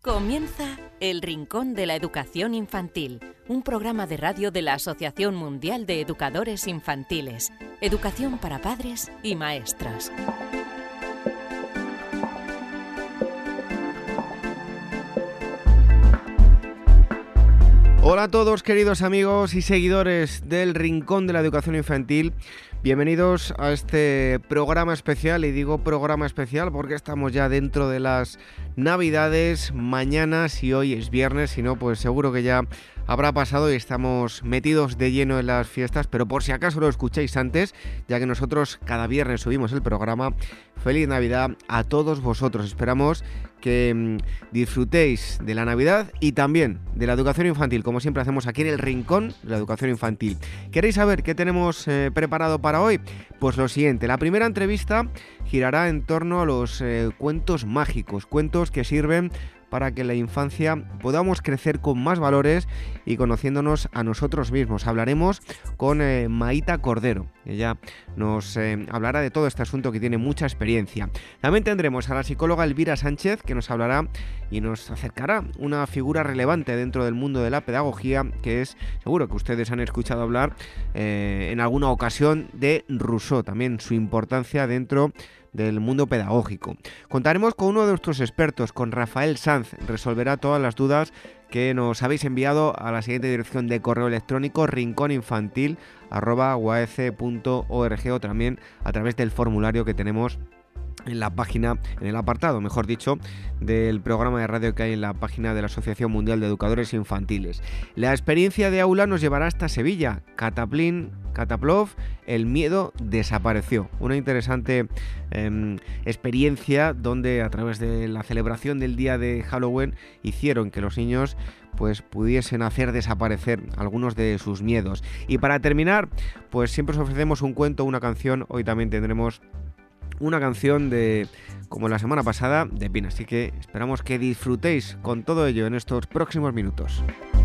Comienza El Rincón de la Educación Infantil, un programa de radio de la Asociación Mundial de Educadores Infantiles. Educación para padres y maestros. Hola a todos, queridos amigos y seguidores del Rincón de la Educación Infantil. Bienvenidos a este programa especial, y digo programa especial porque estamos ya dentro de las Navidades. Mañana, si hoy es viernes, si no, pues seguro que ya habrá pasado y estamos metidos de lleno en las fiestas, pero por si acaso lo escucháis antes, ya que nosotros cada viernes subimos el programa, feliz Navidad a todos vosotros. Esperamos que disfrutéis de la Navidad y también de la educación infantil, como siempre hacemos aquí en el Rincón de la Educación Infantil. ¿Queréis saber qué tenemos preparado para hoy? Pues lo siguiente, la primera entrevista girará en torno a los cuentos mágicos, cuentos que sirven para que en la infancia podamos crecer con más valores y conociéndonos a nosotros mismos. Hablaremos con Maíta Cordero. Ella nos hablará de todo este asunto, que tiene mucha experiencia. También tendremos a la psicóloga Elvira Sánchez, que nos hablará y nos acercará una figura relevante dentro del mundo de la pedagogía, que es, seguro que ustedes han escuchado hablar en alguna ocasión, de Rousseau, también su importancia dentro del mundo pedagógico. Contaremos con uno de nuestros expertos, con Rafael Sanz. Resolverá todas las dudas que nos habéis enviado a la siguiente dirección de correo electrónico: rinconinfantil@uac.org, o también a través del formulario que tenemos en la página, en el apartado, mejor dicho, del programa de radio que hay en la página de la Asociación Mundial de Educadores Infantiles. La experiencia de aula nos llevará hasta Sevilla. Kataplov, el miedo desapareció. Una interesante experiencia donde, a través de la celebración del día de Halloween, hicieron que los niños pues pudiesen hacer desaparecer algunos de sus miedos. Y para terminar, pues siempre os ofrecemos un cuento, una canción. Hoy también tendremos una canción de, como la semana pasada, de Pina. Así que esperamos que disfrutéis con todo ello en estos próximos minutos.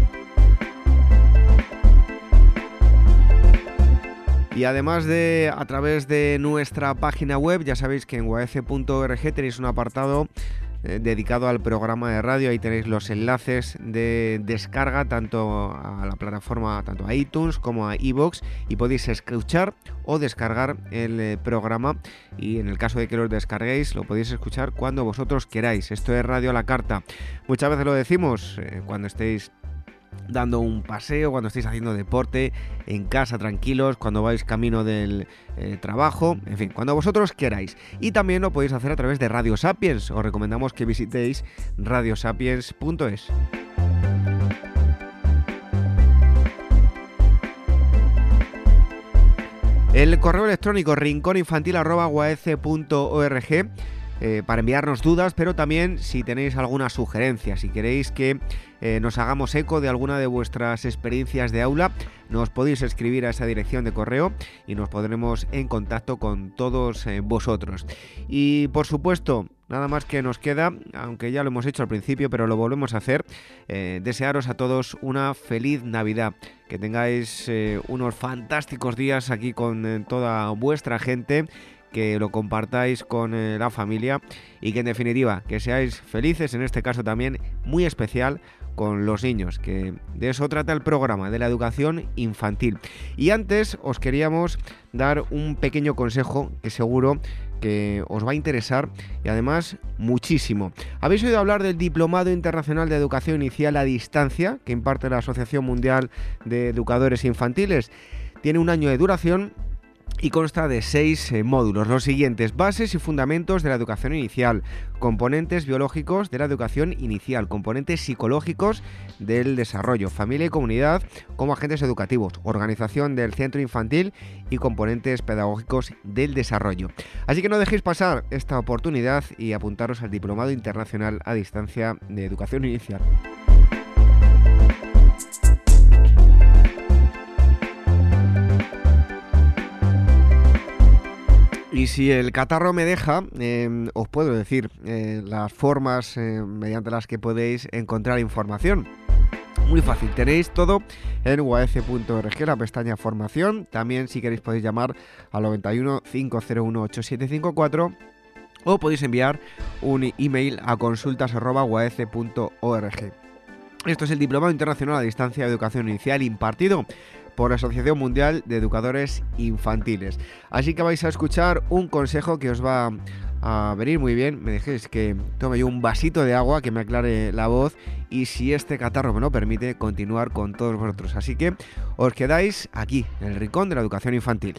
Y además de a través de nuestra página web, ya sabéis que en uac.org tenéis un apartado dedicado al programa de radio. Ahí tenéis los enlaces de descarga tanto a la plataforma, tanto a iTunes como a iVoox, y podéis escuchar o descargar el programa, y en el caso de que lo descarguéis lo podéis escuchar cuando vosotros queráis. Esto es radio a la carta. Muchas veces lo decimos cuando estéis dando un paseo, cuando estéis haciendo deporte, en casa tranquilos, cuando vais camino del trabajo, en fin, cuando vosotros queráis. Y también lo podéis hacer a través de Radio Sapiens. Os recomendamos que visitéis radiosapiens.es. El correo electrónico rinconinfantil@uac.org para enviarnos dudas, pero también si tenéis alguna sugerencia, si queréis que nos hagamos eco de alguna de vuestras experiencias de aula, nos podéis escribir a esa dirección de correo y nos pondremos en contacto con todos vosotros. Y por supuesto, nada más que nos queda, aunque ya lo hemos hecho al principio, pero lo volvemos a hacer, desearos a todos una feliz Navidad, que tengáis unos fantásticos días aquí con toda vuestra gente, que lo compartáis con la familia, y que en definitiva que seáis felices, en este caso también muy especial con los niños, que de eso trata el programa, de la educación infantil. Y antes os queríamos dar un pequeño consejo que seguro que os va a interesar, y además muchísimo. ¿Habéis oído hablar del Diplomado Internacional de Educación Inicial a Distancia que imparte la Asociación Mundial de Educadores Infantiles? Tiene un año de duración y consta de 6 módulos, los siguientes: bases y fundamentos de la educación inicial, componentes biológicos de la educación inicial, componentes psicológicos del desarrollo, familia y comunidad como agentes educativos, organización del centro infantil y componentes pedagógicos del desarrollo. Así que no dejéis pasar esta oportunidad y apuntaros al Diplomado Internacional a Distancia de Educación Inicial. Y si el catarro me deja, os puedo decir las formas mediante las que podéis encontrar información. Muy fácil, tenéis todo en uac.org, la pestaña formación. También, si queréis, podéis llamar al 91 501 8754 o podéis enviar un email a consultas@uaece.org. Esto es el Diplomado Internacional a Distancia de Educación Inicial impartido por la Asociación Mundial de Educadores Infantiles. Así que vais a escuchar un consejo que os va a venir muy bien. Me dejéis que tome yo un vasito de agua, que me aclare la voz, y si este catarro me lo permite, continuar con todos vosotros. Así que os quedáis aquí, en el Rincón de la Educación Infantil.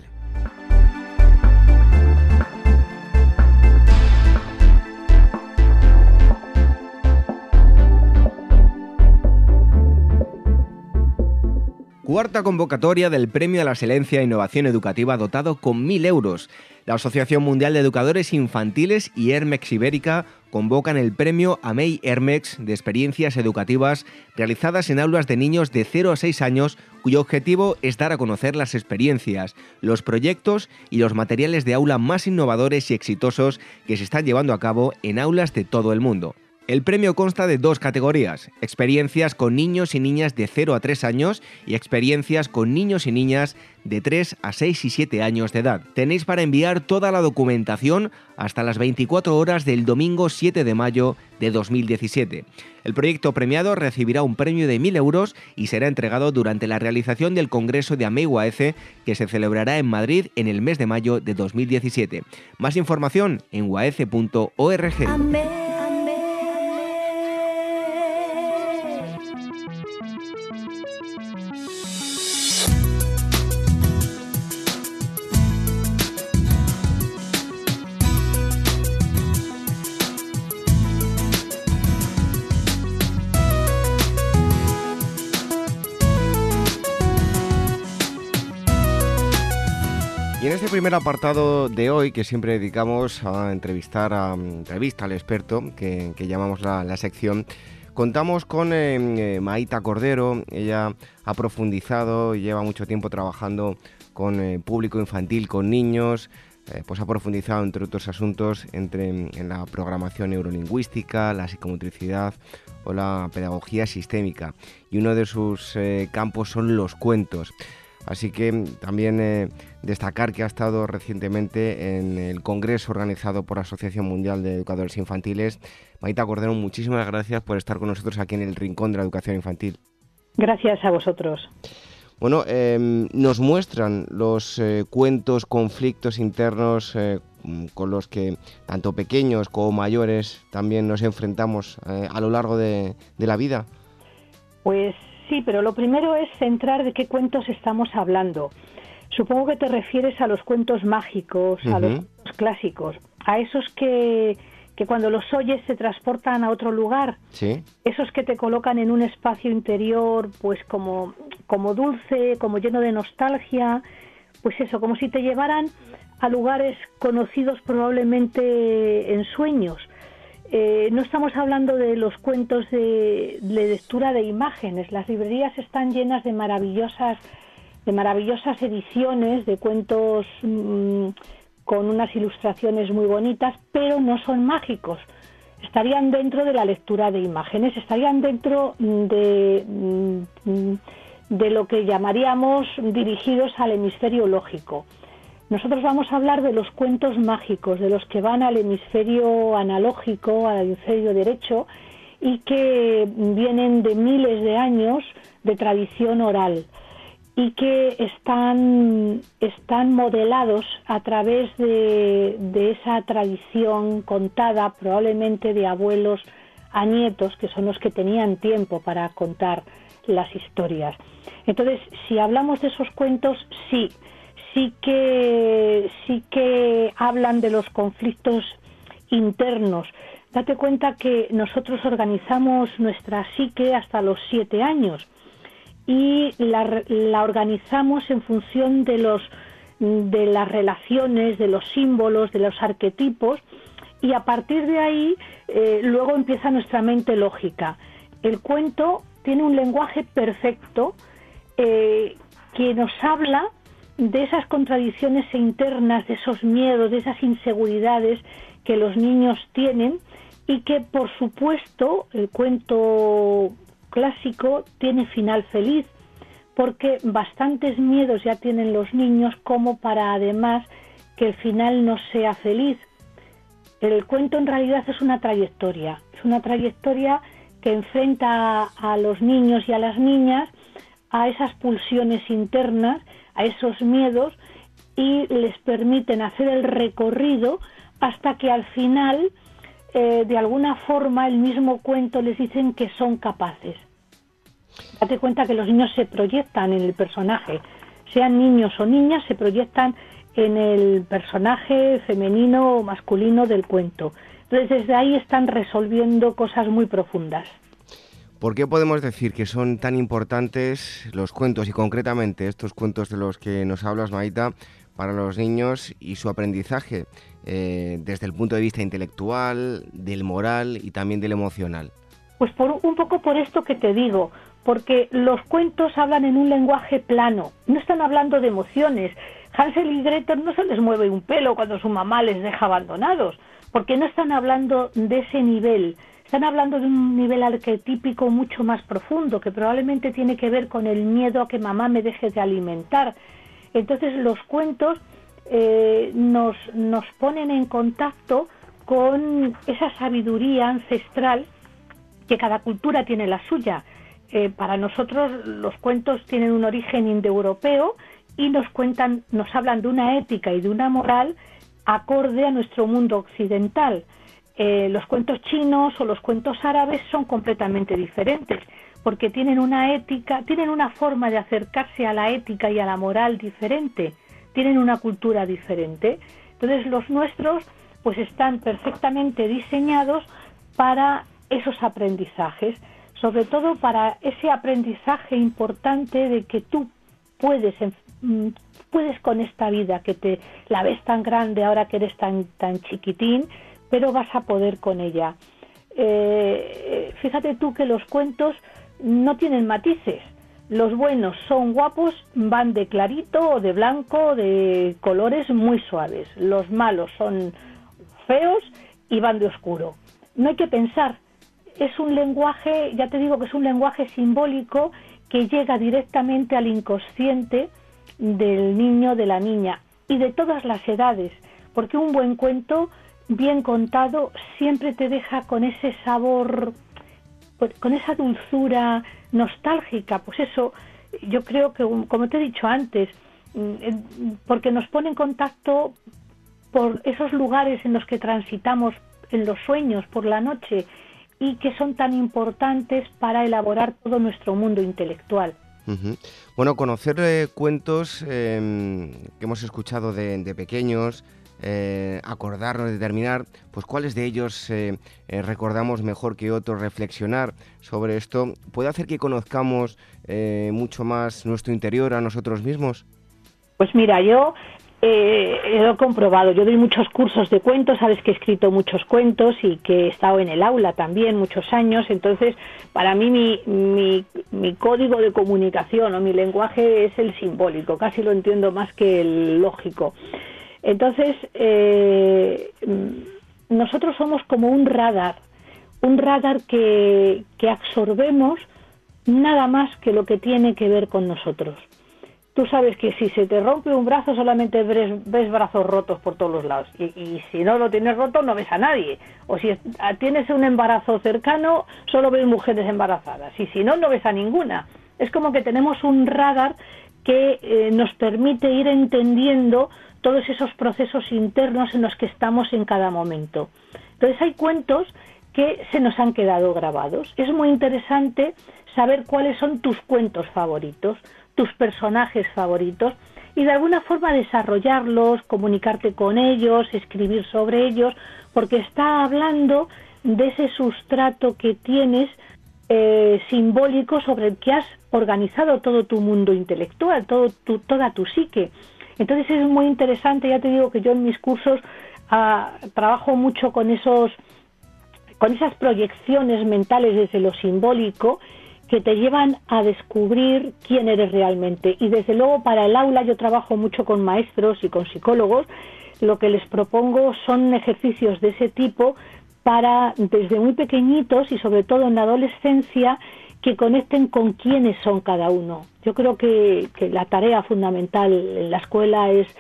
Cuarta convocatoria del Premio a la Excelencia e Innovación Educativa dotado con 1.000 euros. La Asociación Mundial de Educadores Infantiles y Hermex Ibérica convocan el premio AMEI Hermex de experiencias educativas realizadas en aulas de niños de 0 a 6 años, cuyo objetivo es dar a conocer las experiencias, los proyectos y los materiales de aula más innovadores y exitosos que se están llevando a cabo en aulas de todo el mundo. El premio consta de 2 categorías: experiencias con niños y niñas de 0 a 3 años y experiencias con niños y niñas de 3 a 6 y 7 años de edad. Tenéis para enviar toda la documentación hasta las 24 horas del domingo 7 de mayo de 2017. El proyecto premiado recibirá un premio de 1.000 euros y será entregado durante la realización del Congreso de AMEI UAECE, que se celebrará en Madrid en el mes de mayo de 2017. Más información en uaece.org. Y en este primer apartado de hoy, que siempre dedicamos a entrevista al experto, que llamamos la sección, contamos con Maíta Cordero. Ella ha profundizado y lleva mucho tiempo trabajando con público infantil, con niños. Pues ha profundizado, entre otros asuntos, en la programación neurolingüística, la psicomotricidad o la pedagogía sistémica. Y uno de sus campos son los cuentos. Así que también destacar que ha estado recientemente en el congreso organizado por la Asociación Mundial de Educadores Infantiles. Maíta Cordero, muchísimas gracias por estar con nosotros aquí en el Rincón de la Educación Infantil. Gracias a vosotros. Bueno, nos muestran los cuentos, conflictos internos con los que tanto pequeños como mayores también nos enfrentamos a lo largo de la vida. Pues sí, pero lo primero es centrar de qué cuentos estamos hablando. Supongo que te refieres a los cuentos mágicos, a los cuentos clásicos, a esos que cuando los oyes te transportan a otro lugar. Sí. Esos que te colocan en un espacio interior, pues como dulce, como lleno de nostalgia, pues eso, como si te llevaran a lugares conocidos probablemente en sueños. No estamos hablando de los cuentos de lectura de imágenes. Las librerías están llenas de maravillosas ediciones de cuentos con unas ilustraciones muy bonitas, pero no son mágicos. Estarían dentro de la lectura de imágenes, estarían dentro de lo que llamaríamos dirigidos al hemisferio lógico. Nosotros vamos a hablar de los cuentos mágicos, de los que van al hemisferio analógico, al hemisferio derecho, y que vienen de miles de años de tradición oral y que están modelados a través de esa tradición contada probablemente de abuelos a nietos, que son los que tenían tiempo para contar las historias. Entonces, si hablamos de esos cuentos, sí que hablan de los conflictos internos. Date cuenta que nosotros organizamos nuestra psique hasta los 7 años y la organizamos en función de las relaciones, de los símbolos, de los arquetipos, y a partir de ahí luego empieza nuestra mente lógica. El cuento tiene un lenguaje perfecto que nos habla de esas contradicciones internas, de esos miedos, de esas inseguridades que los niños tienen, y que, por supuesto, el cuento clásico tiene final feliz, porque bastantes miedos ya tienen los niños como para, además, que el final no sea feliz. El cuento en realidad es una trayectoria que enfrenta a los niños y a las niñas a esas pulsiones internas, a esos miedos, y les permiten hacer el recorrido hasta que al final, de alguna forma, el mismo cuento les dicen que son capaces. Date cuenta que los niños se proyectan en el personaje, sean niños o niñas, se proyectan en el personaje femenino o masculino del cuento. Entonces, desde ahí están resolviendo cosas muy profundas. ¿Por qué podemos decir que son tan importantes los cuentos y concretamente estos cuentos de los que nos hablas, Maita, para los niños y su aprendizaje desde el punto de vista intelectual, del moral y también del emocional? Pues un poco por esto que te digo, porque los cuentos hablan en un lenguaje plano, no están hablando de emociones. Hansel y Gretel no se les mueve un pelo cuando su mamá les deja abandonados, porque no están hablando de ese nivel, están hablando de un nivel arquetípico mucho más profundo, que probablemente tiene que ver con el miedo a que mamá me deje de alimentar. Entonces los cuentos nos ponen en contacto con esa sabiduría ancestral, que cada cultura tiene la suya. Para nosotros los cuentos tienen un origen indoeuropeo y nos hablan de una ética y de una moral acorde a nuestro mundo occidental. Los cuentos chinos o los cuentos árabes son completamente diferentes, porque tienen una ética, tienen una forma de acercarse a la ética y a la moral diferente, tienen una cultura diferente. Entonces los nuestros pues están perfectamente diseñados para esos aprendizajes, sobre todo para ese aprendizaje importante de que tú puedes con esta vida, que te la ves tan grande ahora que eres tan chiquitín, pero vas a poder con ella. Fíjate tú que los cuentos no tienen matices. Los buenos son guapos, van de clarito o de blanco, de colores muy suaves. Los malos son feos y van de oscuro. No hay que pensar. Es un lenguaje, ya te digo que es un lenguaje simbólico que llega directamente al inconsciente del niño, de la niña y de todas las edades, porque un buen cuento bien contado siempre te deja con ese sabor, con esa dulzura nostálgica. Pues eso, yo creo que, como te he dicho antes, porque nos pone en contacto por esos lugares en los que transitamos en los sueños por la noche y que son tan importantes para elaborar todo nuestro mundo intelectual. Uh-huh. Bueno, conocer cuentos que hemos escuchado de pequeños, acordarnos, determinar, pues cuáles de ellos recordamos mejor que otros, reflexionar sobre esto, ¿puede hacer que conozcamos mucho más nuestro interior, a nosotros mismos? Pues mira, yo lo he comprobado. Yo doy muchos cursos de cuentos, sabes que he escrito muchos cuentos y que he estado en el aula también muchos años. Entonces, para mí mi código de comunicación o mi lenguaje es el simbólico, casi lo entiendo más que el lógico. Entonces, nosotros somos como un radar que absorbemos nada más que lo que tiene que ver con nosotros. Tú sabes que si se te rompe un brazo solamente ves brazos rotos por todos los lados y si no lo tienes roto no ves a nadie, o si tienes un embarazo cercano solo ves mujeres embarazadas y si no, no ves a ninguna. Es como que tenemos un radar que nos permite ir entendiendo todos esos procesos internos en los que estamos en cada momento. Entonces hay cuentos que se nos han quedado grabados. Es muy interesante saber cuáles son tus cuentos favoritos, tus personajes favoritos, y de alguna forma desarrollarlos, comunicarte con ellos, escribir sobre ellos, porque está hablando de ese sustrato que tienes simbólico sobre el que has organizado todo tu mundo intelectual, toda tu psique. Entonces es muy interesante, ya te digo que yo en mis cursos trabajo mucho con esas proyecciones mentales desde lo simbólico, que te llevan a descubrir quién eres realmente. Y desde luego para el aula yo trabajo mucho con maestros y con psicólogos. Lo que les propongo son ejercicios de ese tipo para, desde muy pequeñitos y sobre todo en la adolescencia, que conecten con quiénes son cada uno. Yo creo que la tarea fundamental en la escuela es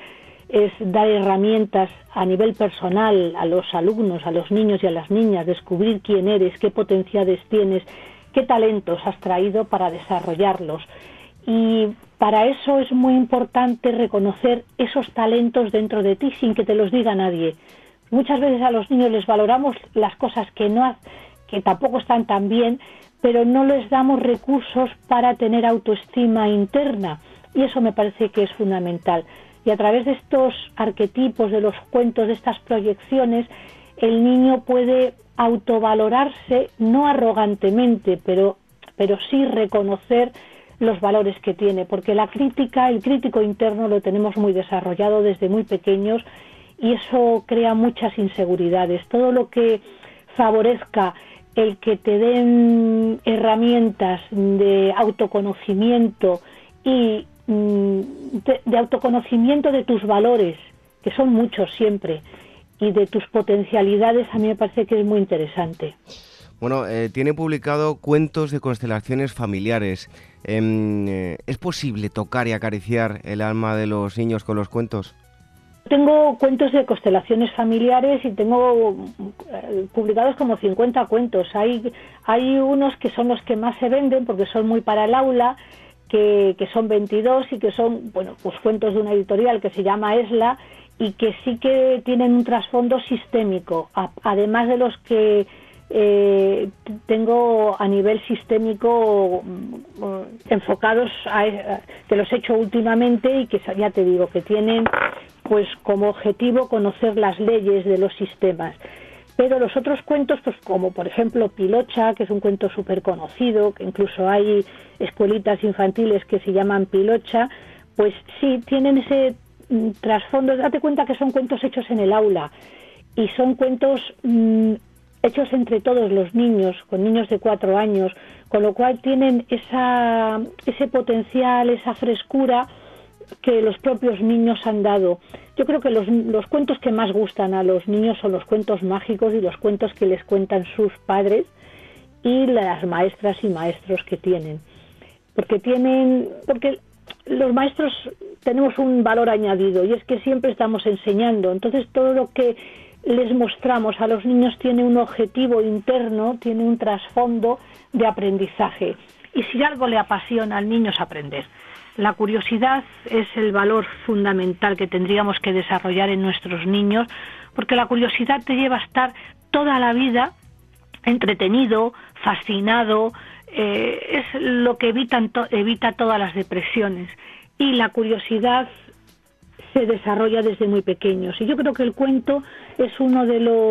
es dar herramientas a nivel personal a los alumnos, a los niños y a las niñas, descubrir quién eres, qué potenciales tienes, qué talentos has traído para desarrollarlos. Y para eso es muy importante reconocer esos talentos dentro de ti sin que te los diga nadie. Muchas veces a los niños les valoramos las cosas que tampoco están tan bien, pero no les damos recursos para tener autoestima interna, y eso me parece que es fundamental. Y a través de estos arquetipos, de los cuentos, de estas proyecciones, el niño puede autovalorarse, no arrogantemente, pero sí reconocer los valores que tiene, porque el crítico interno lo tenemos muy desarrollado desde muy pequeños, y eso crea muchas inseguridades. Todo lo que favorezca el que te den herramientas de autoconocimiento y de autoconocimiento de tus valores, que son muchos siempre, y de tus potencialidades, a mí me parece que es muy interesante. Bueno, tiene publicado cuentos de constelaciones familiares. ¿Es posible tocar y acariciar el alma de los niños con los cuentos? Tengo cuentos de constelaciones familiares y tengo publicados como 50 cuentos. Hay unos que son los que más se venden porque son muy para el aula, que son 22 y que son, bueno, pues cuentos de una editorial que se llama Esla y que sí que tienen un trasfondo sistémico, además de los que tengo a nivel sistémico enfocados que los he hecho últimamente y que ya te digo que tienen pues como objetivo conocer las leyes de los sistemas. Pero los otros cuentos, pues como por ejemplo Pilocha, que es un cuento súper conocido, que incluso hay escuelitas infantiles que se llaman Pilocha, pues sí, tienen ese trasfondo. Date cuenta que son cuentos hechos en el aula y son cuentos hechos entre todos los niños, con niños de 4 años, con lo cual tienen ese potencial, esa frescura que los propios niños han dado. Yo creo que los cuentos que más gustan a los niños son los cuentos mágicos y los cuentos que les cuentan sus padres y las maestras y maestros que tienen. Porque los maestros tenemos un valor añadido y es que siempre estamos enseñando. Entonces todo lo que les mostramos a los niños tiene un objetivo interno, tiene un trasfondo de aprendizaje. Y si algo le apasiona al niño es aprender. La curiosidad es el valor fundamental que tendríamos que desarrollar en nuestros niños, porque la curiosidad te lleva a estar toda la vida entretenido, fascinado, es lo que evita todas las depresiones. Y la curiosidad se desarrolla desde muy pequeños. Y yo creo que el cuento es una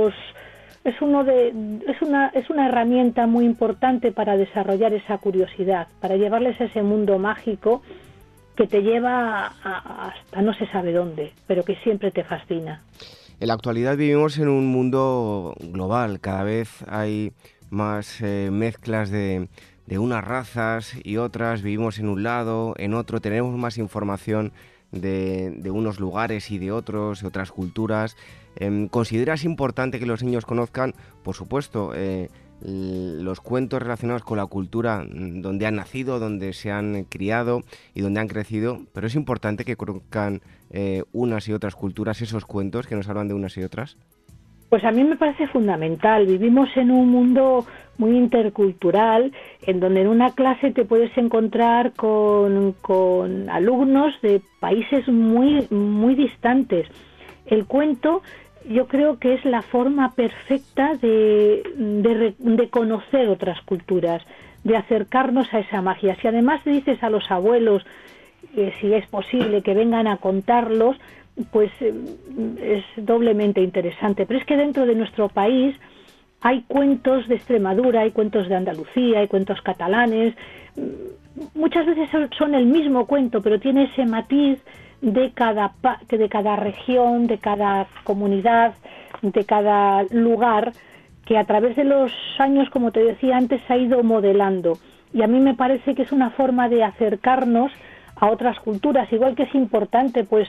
herramienta muy importante para desarrollar esa curiosidad, para llevarles a ese mundo mágico que te lleva hasta no se sabe dónde, pero que siempre te fascina. En la actualidad vivimos en un mundo global, cada vez hay más mezclas de unas razas y otras, vivimos en un lado, en otro, tenemos más información de unos lugares y de otras culturas. ¿Consideras importante que los niños conozcan, por supuesto, los cuentos relacionados con la cultura donde han nacido, donde se han criado y donde han crecido? Pero es importante que conozcan unas y otras culturas, esos cuentos que nos hablan de unas y otras. Pues a mí me parece fundamental. Vivimos en un mundo muy intercultural, en donde en una clase te puedes encontrar con alumnos de países muy, muy distantes. El cuento yo creo que es la forma perfecta de conocer otras culturas, de acercarnos a esa magia. Si además le dices a los abuelos, si es posible, que vengan a contarlos, pues es doblemente interesante. Pero es que dentro de nuestro país hay cuentos de Extremadura, hay cuentos de Andalucía, hay cuentos catalanes. Muchas veces son el mismo cuento, pero tiene ese matiz de cada región, de cada comunidad, de cada lugar, que a través de los años, como te decía antes, se ha ido modelando. Y a mí me parece que es una forma de acercarnos a otras culturas, igual que es importante pues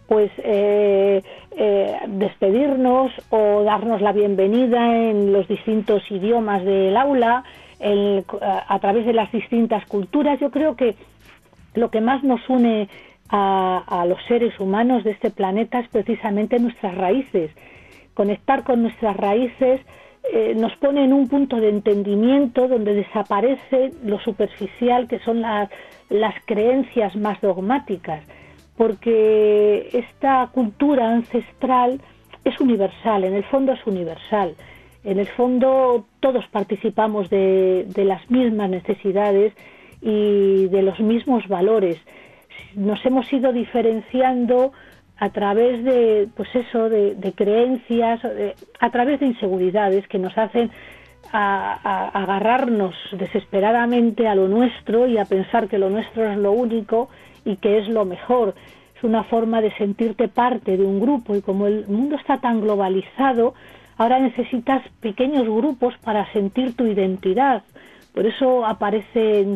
despedirnos o darnos la bienvenida en los distintos idiomas del aula, a través de las distintas culturas. Yo creo que lo que más nos une a los seres humanos de este planeta es precisamente nuestras raíces. Conectar con nuestras raíces nos pone en un punto de entendimiento donde desaparece lo superficial, que son las creencias más dogmáticas, porque esta cultura ancestral es universal, en el fondo es universal. En el fondo todos participamos de las mismas necesidades y de los mismos valores. Nos hemos ido diferenciando a través de, pues eso, de creencias, a través de inseguridades que nos hacen a agarrarnos desesperadamente a lo nuestro y a pensar que lo nuestro es lo único y que es lo mejor. Es una forma de sentirte parte de un grupo, y como el mundo está tan globalizado, ahora necesitas pequeños grupos para sentir tu identidad. Por eso aparecen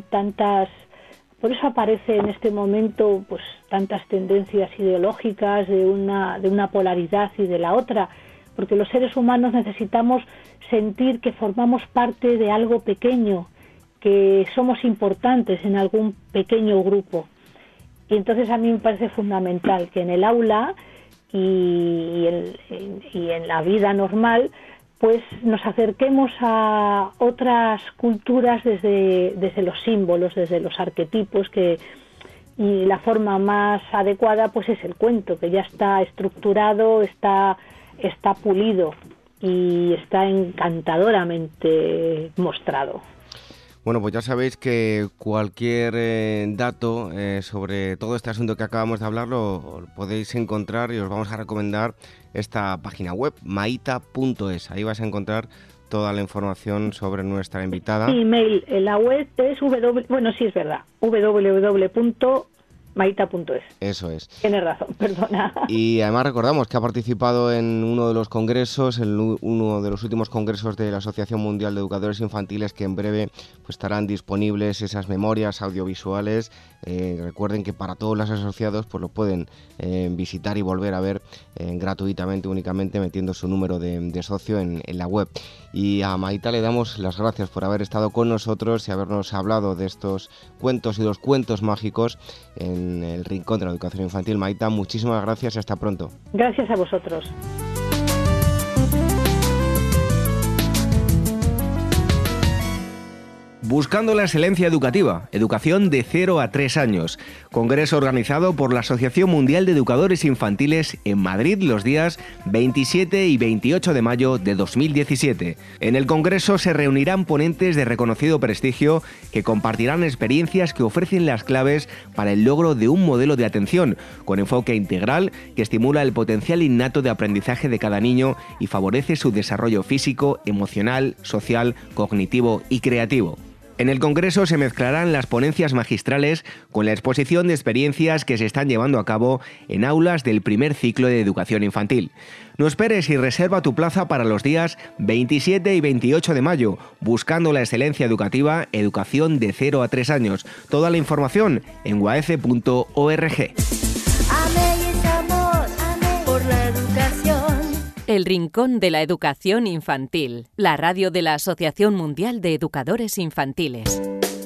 en este momento pues tantas tendencias ideológicas de una polaridad y de la otra, porque los seres humanos necesitamos sentir que formamos parte de algo pequeño, que somos importantes en algún pequeño grupo. Y entonces a mí me parece fundamental que en el aula y en la vida normal pues nos acerquemos a otras culturas desde los símbolos, desde los arquetipos, y la forma más adecuada pues es el cuento, que ya está estructurado, está pulido y está encantadoramente mostrado. Bueno, pues ya sabéis que cualquier dato sobre todo este asunto que acabamos de hablar lo podéis encontrar, y os vamos a recomendar esta página web, maita.es. Ahí vais a encontrar toda la información sobre nuestra invitada. Sí, email, la web es www.maita.es. Eso es. Tienes razón, perdona. Y además recordamos que ha participado en uno de los congresos, uno de los últimos congresos de la Asociación Mundial de Educadores Infantiles, que en breve pues estarán disponibles esas memorias audiovisuales. Recuerden que para todos los asociados pues lo pueden visitar y volver a ver gratuitamente, únicamente metiendo su número de socio en la web. Y a Maita le damos las gracias por haber estado con nosotros y habernos hablado de estos cuentos y los cuentos mágicos en el Rincón de la Educación Infantil. Maita, muchísimas gracias y hasta pronto. Gracias a vosotros. Buscando la excelencia educativa, educación de 0 a 3 años. Congreso organizado por la Asociación Mundial de Educadores Infantiles en Madrid los días 27 y 28 de mayo de 2017. En el congreso se reunirán ponentes de reconocido prestigio que compartirán experiencias que ofrecen las claves para el logro de un modelo de atención con enfoque integral que estimula el potencial innato de aprendizaje de cada niño y favorece su desarrollo físico, emocional, social, cognitivo y creativo. En el congreso se mezclarán las ponencias magistrales con la exposición de experiencias que se están llevando a cabo en aulas del primer ciclo de educación infantil. No esperes y reserva tu plaza para los días 27 y 28 de mayo, buscando la excelencia educativa, educación de 0 a 3 años. Toda la información en uaece.org. El Rincón de la Educación Infantil, la radio de la Asociación Mundial de Educadores Infantiles.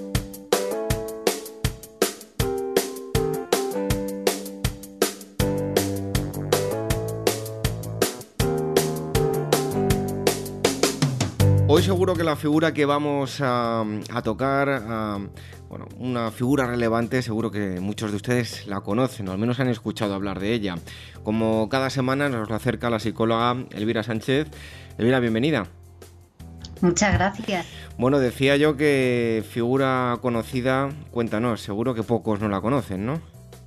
Hoy seguro que la figura que vamos a tocar, una figura relevante, seguro que muchos de ustedes la conocen, o al menos han escuchado hablar de ella. Como cada semana nos lo acerca la psicóloga Elvira Sánchez. Elvira, bienvenida. Muchas gracias. Bueno, decía yo que figura conocida, cuéntanos, seguro que pocos no la conocen, ¿no?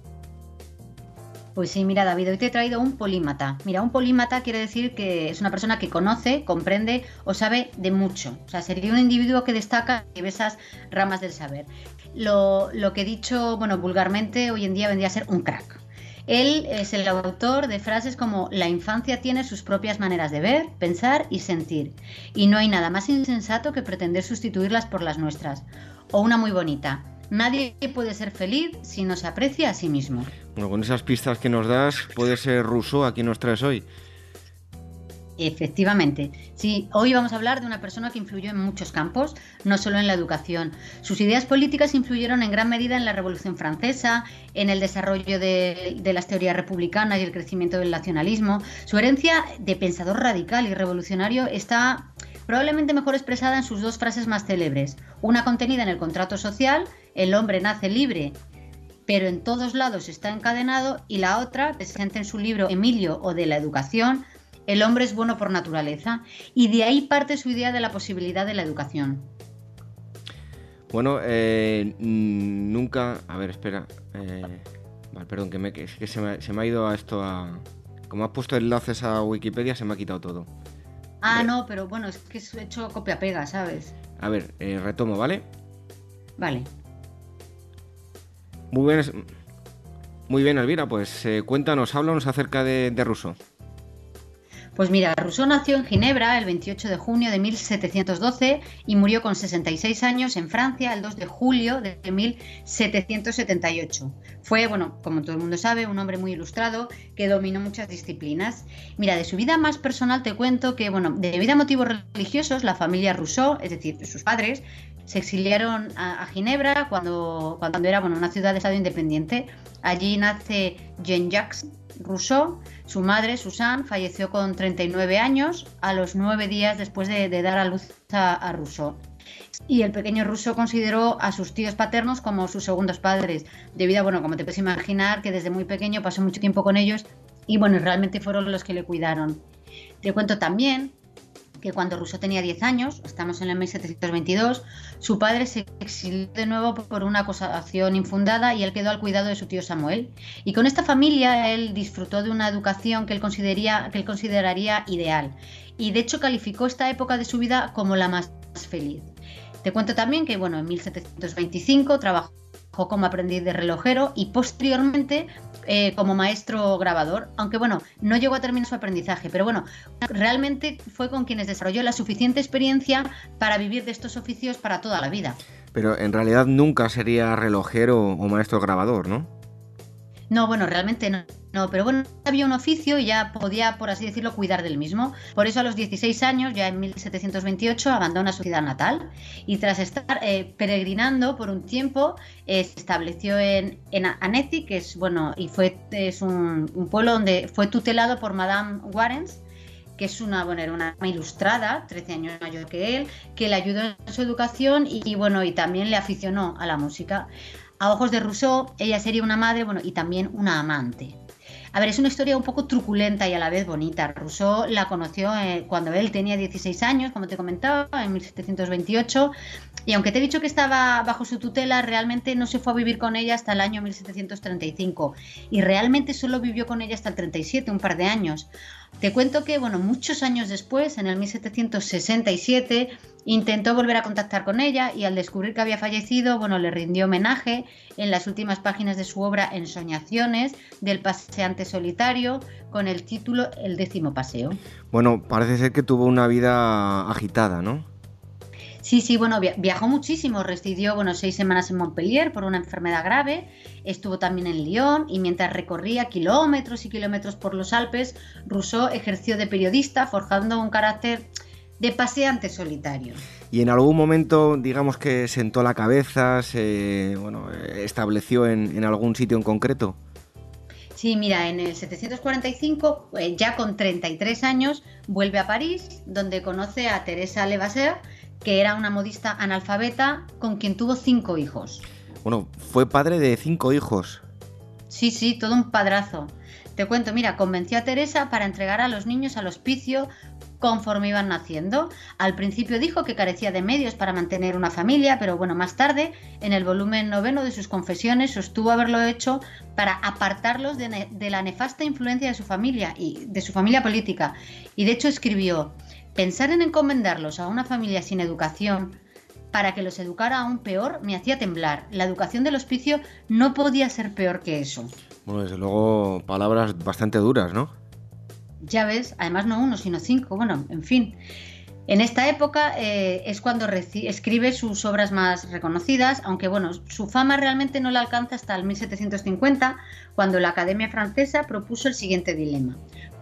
Pues sí, mira, David, hoy te he traído un polímata. Mira, un polímata quiere decir que es una persona que conoce, comprende o sabe de mucho. O sea, sería un individuo que destaca en diversas ramas del saber. Lo que he dicho, vulgarmente, hoy en día vendría a ser un crack. Él es el autor de frases como: la infancia tiene sus propias maneras de ver, pensar y sentir, y no hay nada más insensato que pretender sustituirlas por las nuestras. O una muy bonita: nadie puede ser feliz si no se aprecia a sí mismo. Bueno, con esas pistas que nos das, puede ser Rousseau a quien nos traes hoy. Efectivamente. Sí, hoy vamos a hablar de una persona que influyó en muchos campos, no solo en la educación. Sus ideas políticas influyeron en gran medida en la Revolución Francesa, en el desarrollo de las teorías republicanas y el crecimiento del nacionalismo. Su herencia de pensador radical y revolucionario está probablemente mejor expresada en sus dos frases más célebres. Una contenida en el contrato social, el hombre nace libre, pero en todos lados está encadenado, y la otra, presente en su libro Emilio o de la educación, el hombre es bueno por naturaleza, y de ahí parte su idea de la posibilidad de la educación. Bueno, nunca... A ver, espera. Vale, perdón, que se me ha ido a esto a... Como has puesto enlaces a Wikipedia, se me ha quitado todo. No, pero bueno, es que he hecho copia-pega, ¿sabes? A ver, retomo, ¿vale? Vale. Muy bien, Elvira, pues cuéntanos, háblanos acerca de Rousseau. Pues mira, Rousseau nació en Ginebra el 28 de junio de 1712 y murió con 66 años en Francia el 2 de julio de 1778. Fue, bueno, como todo el mundo sabe, un hombre muy ilustrado que dominó muchas disciplinas. Mira, de su vida más personal te cuento que, bueno, debido a motivos religiosos, la familia Rousseau, es decir, sus padres, se exiliaron a Ginebra cuando era, bueno, una ciudad de estado independiente. Allí nace Jean-Jacques Rousseau. Su madre, Suzanne, falleció con 39 años, a los 9 días después de dar a luz a Rousseau. Y el pequeño Rousseau consideró a sus tíos paternos como sus segundos padres, debido a, bueno, como te puedes imaginar, que desde muy pequeño pasó mucho tiempo con ellos y, bueno, realmente fueron los que le cuidaron. Te cuento también que cuando Rousseau tenía 10 años, estamos en el 1722, su padre se exilió de nuevo por una acusación infundada y él quedó al cuidado de su tío Samuel. Y con esta familia él disfrutó de una educación que él consideraría ideal. Y de hecho calificó esta época de su vida como la más feliz. Te cuento también que, bueno, en 1725 trabajó como aprendiz de relojero y posteriormente como maestro grabador, aunque bueno, no llegó a terminar su aprendizaje, pero bueno, realmente fue con quienes desarrolló la suficiente experiencia para vivir de estos oficios para toda la vida. Pero en realidad nunca sería relojero o maestro grabador, ¿no? No, bueno, realmente no. No, pero bueno, había un oficio y ya podía, por así decirlo, cuidar del mismo. Por eso a los 16 años, ya en 1728, abandona su ciudad natal y tras estar peregrinando por un tiempo, se estableció en Annecy, que es, bueno, y es un pueblo donde fue tutelado por Madame Warens, que es era una ilustrada, 13 años mayor que él, que le ayudó en su educación y bueno, y también le aficionó a la música. A ojos de Rousseau, ella sería una madre, bueno, y también una amante. A ver, es una historia un poco truculenta y a la vez bonita. Rousseau la conoció cuando él tenía 16 años, como te comentaba, en 1728, y aunque te he dicho que estaba bajo su tutela, realmente no se fue a vivir con ella hasta el año 1735, y realmente solo vivió con ella hasta el 37, un par de años. Te cuento que, bueno, muchos años después, en el 1767, intentó volver a contactar con ella y al descubrir que había fallecido, bueno, le rindió homenaje en las últimas páginas de su obra Ensoñaciones del paseante solitario, con el título El 10º paseo. Bueno, parece ser que tuvo una vida agitada, ¿no? Sí, bueno, viajó muchísimo, residió 6 semanas en Montpellier por una enfermedad grave, estuvo también en Lyon y mientras recorría kilómetros y kilómetros por los Alpes, Rousseau ejerció de periodista, forjando un carácter de paseante solitario. Y en algún momento, digamos que sentó la cabeza, se estableció en algún sitio en concreto. Sí, mira, en el 745, ya con 33 años, vuelve a París, donde conoce a Teresa Levasseur, que era una modista analfabeta con quien tuvo 5 hijos. Bueno, fue padre de 5 hijos. Sí, todo un padrazo. Te cuento, mira, convenció a Teresa para entregar a los niños al hospicio conforme iban naciendo. Al principio dijo que carecía de medios para mantener una familia, pero bueno, más tarde, en el volumen 9 de sus confesiones, sostuvo haberlo hecho para apartarlos de la nefasta influencia de su familia y de su familia política. Y de hecho escribió: pensar en encomendarlos a una familia sin educación para que los educara aún peor me hacía temblar. La educación del hospicio no podía ser peor que eso. Bueno, desde luego, palabras bastante duras, ¿no? Ya ves, además no 1, sino 5, bueno, en fin. En esta época es cuando escribe sus obras más reconocidas, aunque bueno, su fama realmente no la alcanza hasta el 1750, cuando la Academia Francesa propuso el siguiente dilema: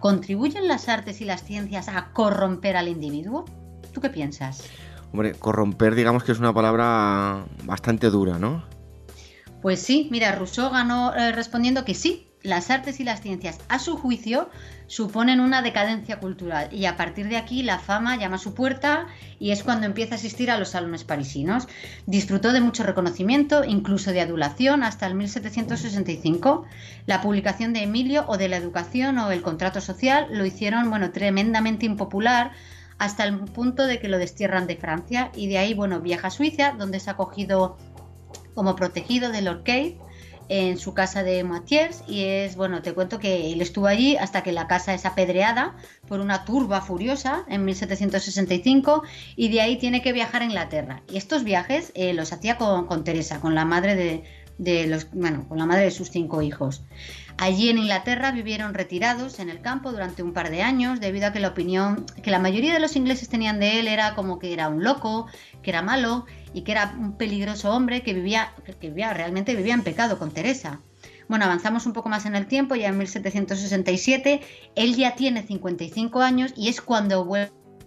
¿contribuyen las artes y las ciencias a corromper al individuo? ¿Tú qué piensas? Hombre, corromper digamos que es una palabra bastante dura, ¿no? Pues sí, mira, Rousseau ganó respondiendo que sí, las artes y las ciencias, a su juicio, suponen una decadencia cultural y a partir de aquí la fama llama a su puerta y es cuando empieza a asistir a los salones parisinos. Disfrutó de mucho reconocimiento, incluso de adulación, hasta el 1765. La publicación de Emilio o de la Educación o el Contrato Social lo hicieron, tremendamente impopular hasta el punto de que lo destierran de Francia y de ahí, viaja a Suiza, donde es acogido como protegido de Lord Keith en su casa de Moitiers y te cuento que él estuvo allí hasta que la casa es apedreada por una turba furiosa en 1765 y de ahí tiene que viajar a Inglaterra y estos viajes los hacía con Teresa, con la madre con la madre de sus 5 hijos. Allí en Inglaterra vivieron retirados en el campo durante un par de años debido a que la opinión que la mayoría de los ingleses tenían de él era como que era un loco, que era malo y que era un peligroso hombre que realmente vivía en pecado con Teresa. Avanzamos un poco más en el tiempo, ya en 1767, él ya tiene 55 años y es cuando vuelve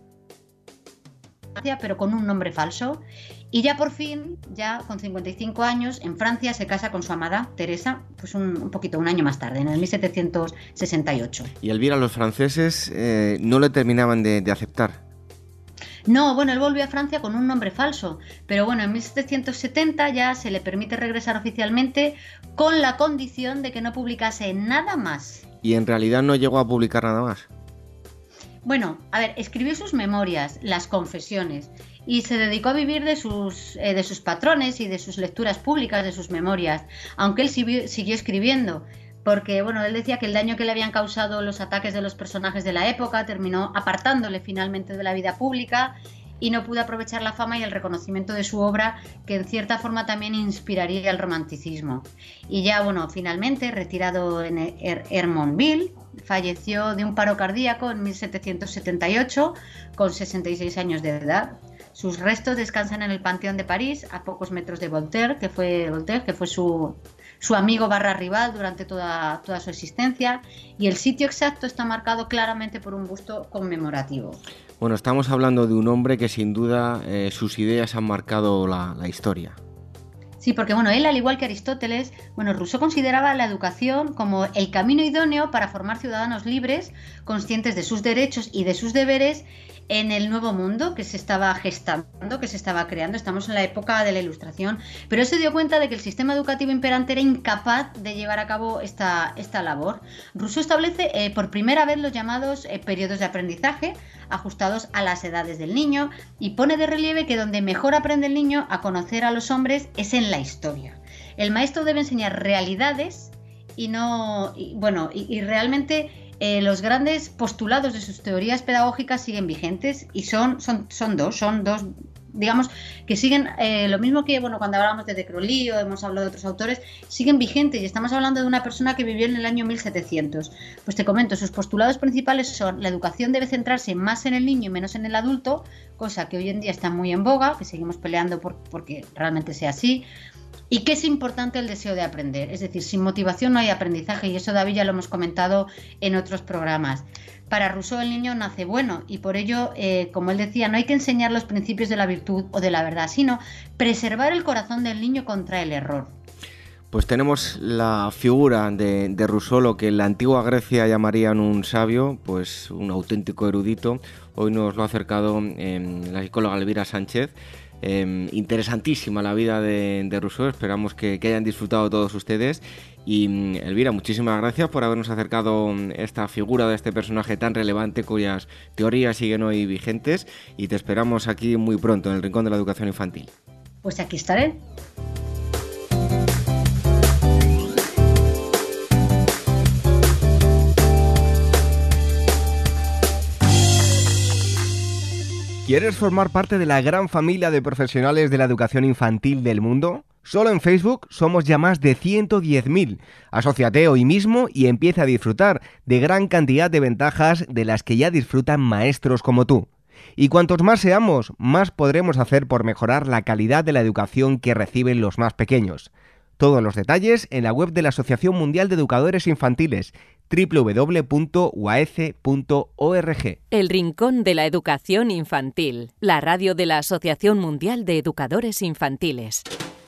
a Francia, pero con un nombre falso. Y ya por fin, ya con 55 años, en Francia se casa con su amada Teresa, pues un año más tarde, en el 1768. Y Elvira, los franceses no le terminaban de aceptar. No, él volvió a Francia con un nombre falso, pero en 1770 ya se le permite regresar oficialmente con la condición de que no publicase nada más. ¿Y en realidad no llegó a publicar nada más? Escribió sus memorias, las confesiones, y se dedicó a vivir de sus patrones y de sus lecturas públicas, de sus memorias, aunque él siguió escribiendo. Porque, él decía que el daño que le habían causado los ataques de los personajes de la época terminó apartándole finalmente de la vida pública y no pudo aprovechar la fama y el reconocimiento de su obra, que en cierta forma también inspiraría el romanticismo. Y ya, finalmente, retirado en Hermonville, falleció de un paro cardíaco en 1778, con 66 años de edad. Sus restos descansan en el Panteón de París, a pocos metros de Voltaire, que fue su amigo / rival durante toda su existencia, y el sitio exacto está marcado claramente por un busto conmemorativo. Estamos hablando de un hombre que sin duda sus ideas han marcado la historia. Sí, porque él, al igual que Aristóteles, Rousseau consideraba la educación como el camino idóneo para formar ciudadanos libres, conscientes de sus derechos y de sus deberes en el nuevo mundo que se estaba gestando, que se estaba creando. Estamos en la época de la Ilustración, pero él se dio cuenta de que el sistema educativo imperante era incapaz de llevar a cabo esta labor. Rousseau establece por primera vez los llamados periodos de aprendizaje, ajustados a las edades del niño, y pone de relieve que donde mejor aprende el niño a conocer a los hombres es en la historia. El maestro debe enseñar realidades y realmente los grandes postulados de sus teorías pedagógicas siguen vigentes y son dos, digamos, que siguen lo mismo que cuando hablábamos de Crowley o hemos hablado de otros autores, siguen vigentes, y estamos hablando de una persona que vivió en el año 1700. Pues te comento, sus postulados principales son: la educación debe centrarse más en el niño y menos en el adulto, cosa que hoy en día está muy en boga, que seguimos peleando porque realmente sea así. Y que es importante el deseo de aprender, es decir, sin motivación no hay aprendizaje, y eso, David, ya lo hemos comentado en otros programas. Para Rousseau el niño nace bueno y por ello, como él decía, no hay que enseñar los principios de la virtud o de la verdad, sino preservar el corazón del niño contra el error. Pues tenemos la figura de Rousseau, lo que en la antigua Grecia llamarían un sabio, pues un auténtico erudito. Hoy nos lo ha acercado la psicóloga Elvira Sánchez. Interesantísima la vida de Rousseau, esperamos que hayan disfrutado todos ustedes. Y Elvira, muchísimas gracias por habernos acercado esta figura de este personaje tan relevante cuyas teorías siguen hoy vigentes, y te esperamos aquí muy pronto en el Rincón de la Educación Infantil. Pues aquí estaré. ¿Quieres formar parte de la gran familia de profesionales de la educación infantil del mundo? Solo en Facebook somos ya más de 110.000. Asóciate hoy mismo y empieza a disfrutar de gran cantidad de ventajas de las que ya disfrutan maestros como tú. Y cuantos más seamos, más podremos hacer por mejorar la calidad de la educación que reciben los más pequeños. Todos los detalles en la web de la Asociación Mundial de Educadores Infantiles, www.uaece.org. El Rincón de la Educación Infantil, la radio de la Asociación Mundial de Educadores Infantiles.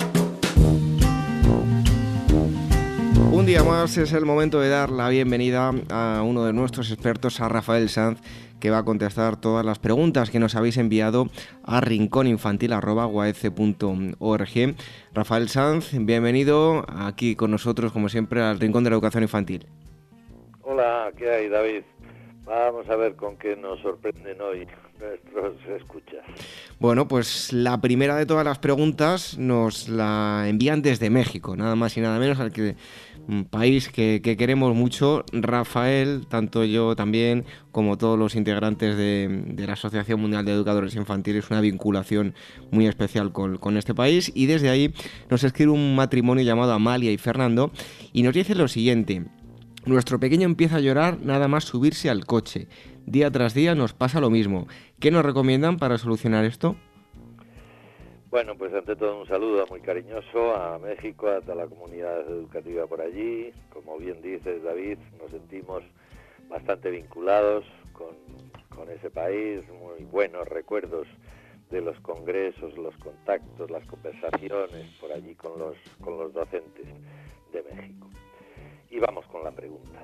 Un día más es el momento de dar la bienvenida a uno de nuestros expertos, a Rafael Sanz, que va a contestar todas las preguntas que nos habéis enviado a rinconinfantil@uaece.org. Rafael Sanz, bienvenido aquí con nosotros, como siempre, al Rincón de la Educación Infantil. Hola, ¿qué hay, David? Vamos a ver con qué nos sorprenden hoy nuestros escuchas. Bueno, pues la primera de todas las preguntas nos la envían desde México, nada más y nada menos, un país que queremos mucho. Rafael, tanto yo también como todos los integrantes de la Asociación Mundial de Educadores Infantiles, una vinculación muy especial con este país, y desde ahí nos escribe un matrimonio llamado Amalia y Fernando y nos dice lo siguiente: nuestro pequeño empieza a llorar nada más subirse al coche. Día tras día nos pasa lo mismo. ¿Qué nos recomiendan para solucionar esto? Bueno, pues ante todo un saludo muy cariñoso a México, a toda la comunidad educativa por allí. Como bien dices, David, nos sentimos bastante vinculados con ese país, muy buenos recuerdos de los congresos, los contactos, las conversaciones por allí con los docentes de México. Y vamos con la pregunta.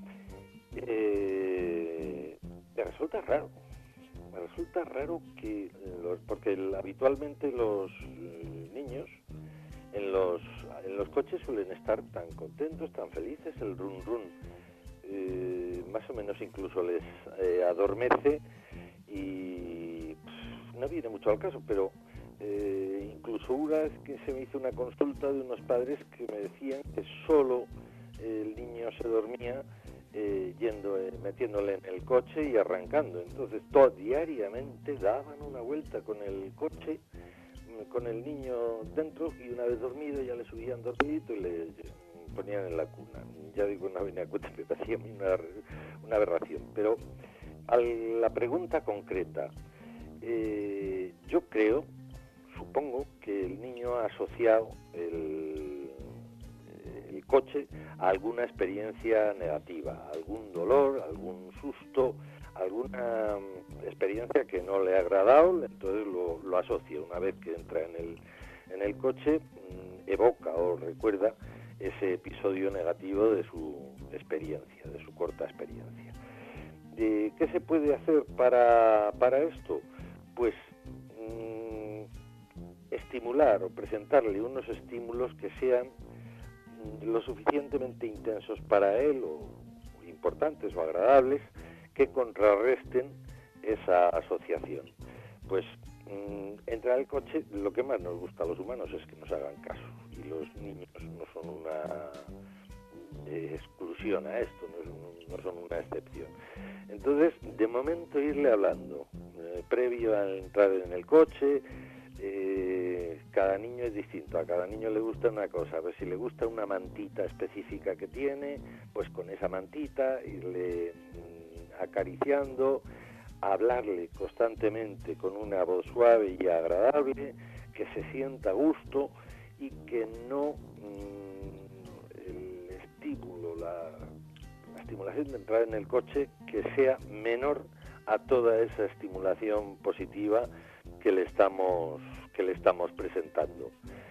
Me resulta raro que porque habitualmente los niños en los coches suelen estar tan contentos, tan felices, el run run más o menos incluso les adormece y no viene mucho al caso, pero incluso una vez que se me hizo una consulta de unos padres que me decían que solo el niño se dormía metiéndole en el coche y arrancando. Entonces diariamente daban una vuelta con el coche, con el niño dentro, y una vez dormido ya le subían dormidito y le ponían en la cuna. Ya digo, no venía a cuenta, me parecía una aberración. Pero a la pregunta concreta, yo supongo que el niño ha asociado el coche a alguna experiencia negativa, algún dolor, algún susto, alguna experiencia que no le ha agradado, entonces lo asocia. Una vez que entra en el coche, evoca o recuerda ese episodio negativo de su experiencia, de su corta experiencia. ¿Qué se puede hacer para esto? Pues estimular o presentarle unos estímulos que sean lo suficientemente intensos para él, o importantes o agradables, que contrarresten esa asociación. Pues entrar al coche, lo que más nos gusta a los humanos es que nos hagan caso, y los niños no son una exclusión a esto, no son una excepción. Entonces, de momento irle hablando, previo a entrar en el coche. Cada niño es distinto, a cada niño le gusta una cosa. A ver, si le gusta una mantita específica que tiene, pues con esa mantita irle acariciando, hablarle constantemente con una voz suave y agradable, que se sienta a gusto y que no el estímulo, la estimulación de entrar en el coche, que sea menor a toda esa estimulación positiva que le estamos presentando.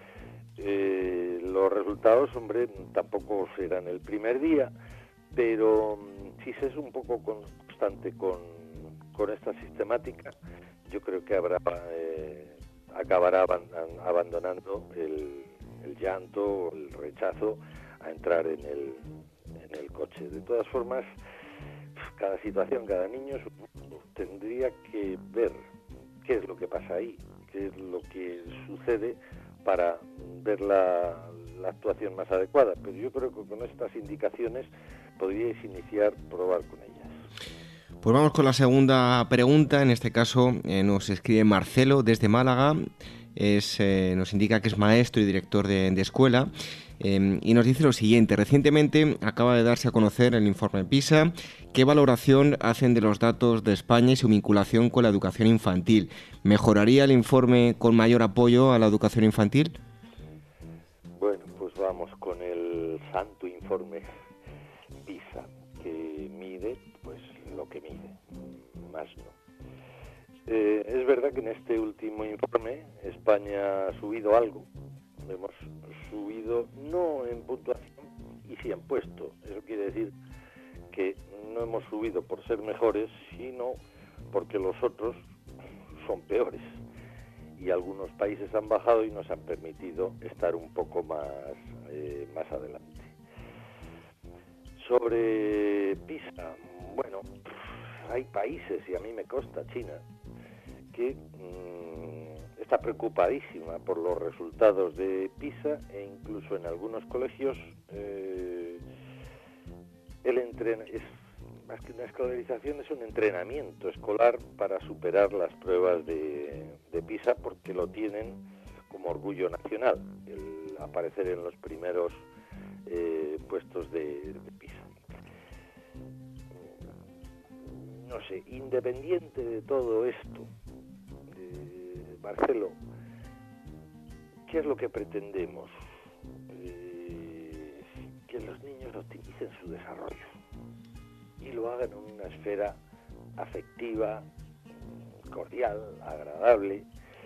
Los resultados, hombre, tampoco serán el primer día, pero si se es un poco constante con esta sistemática, yo creo que acabará abandonando el llanto o el rechazo a entrar en el coche. De todas formas, cada situación, cada niño tendría que ver qué es lo que pasa ahí, qué es lo que sucede, para ver la actuación más adecuada. Pero yo creo que con estas indicaciones podríais probar con ellas. Pues vamos con la segunda pregunta. En este caso nos escribe Marcelo desde Málaga. Nos indica que es maestro y director de escuela. Y nos dice lo siguiente: recientemente acaba de darse a conocer el informe PISA. ¿Qué valoración hacen de los datos de España y su vinculación con la educación infantil? ¿Mejoraría el informe con mayor apoyo a la educación infantil? Bueno, pues vamos con el santo informe PISA, que mide pues lo que mide, más no. Es verdad que en este último informe España ha subido algo, hemos subido no en puntuación y sí en puesto. Eso quiere decir que no hemos subido por ser mejores, sino porque los otros son peores. Y algunos países han bajado y nos han permitido estar un poco más adelante. Sobre PISA, bueno, hay países, y a mí me consta, China, que está preocupadísima por los resultados de PISA, e incluso en algunos colegios más que una escolarización, es un entrenamiento escolar para superar las pruebas de PISA, porque lo tienen como orgullo nacional, el aparecer en los primeros puestos de PISA. No sé, independiente de todo esto, Marcelo, ¿qué es lo que pretendemos? Que los niños optimicen su desarrollo y lo hagan en una esfera afectiva, cordial, agradable.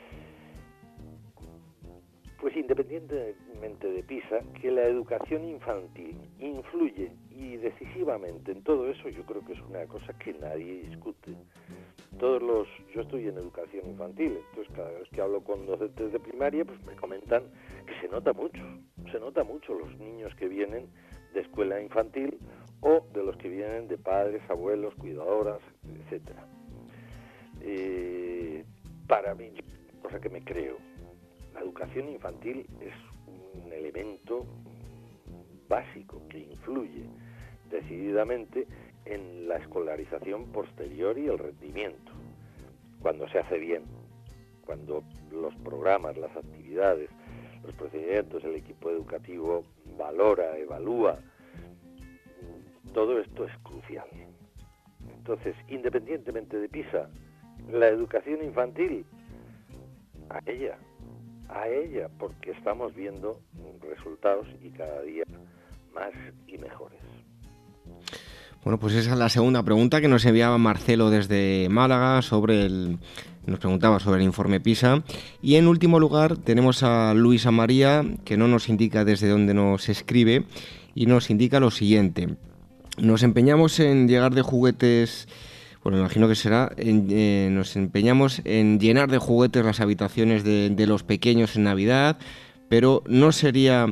Pues independientemente de PISA, que la educación infantil influye y decisivamente en todo eso, yo creo que es una cosa que nadie discute. Yo estoy en educación infantil, entonces cada vez que hablo con docentes de primaria, pues me comentan que se nota mucho los niños que vienen de escuela infantil o de los que vienen de padres, abuelos, cuidadoras, etcétera. Para mí, cosa que me creo, la educación infantil es un elemento básico que influye decididamente en la escolarización posterior y el rendimiento, cuando se hace bien, cuando los programas, las actividades, los procedimientos, el equipo educativo valora, evalúa. Todo esto es crucial. Entonces, independientemente de PISA, la educación infantil, a ella, porque estamos viendo resultados y cada día más y mejores. Bueno, pues esa es la segunda pregunta que nos enviaba Marcelo desde Málaga nos preguntaba sobre el informe PISA. Y en último lugar tenemos a Luisa María, que no nos indica desde dónde nos escribe, y nos indica lo siguiente. Nos empeñamos en llegar de juguetes, bueno, me imagino que será, nos empeñamos en llenar de juguetes las habitaciones de los pequeños en Navidad, pero no sería,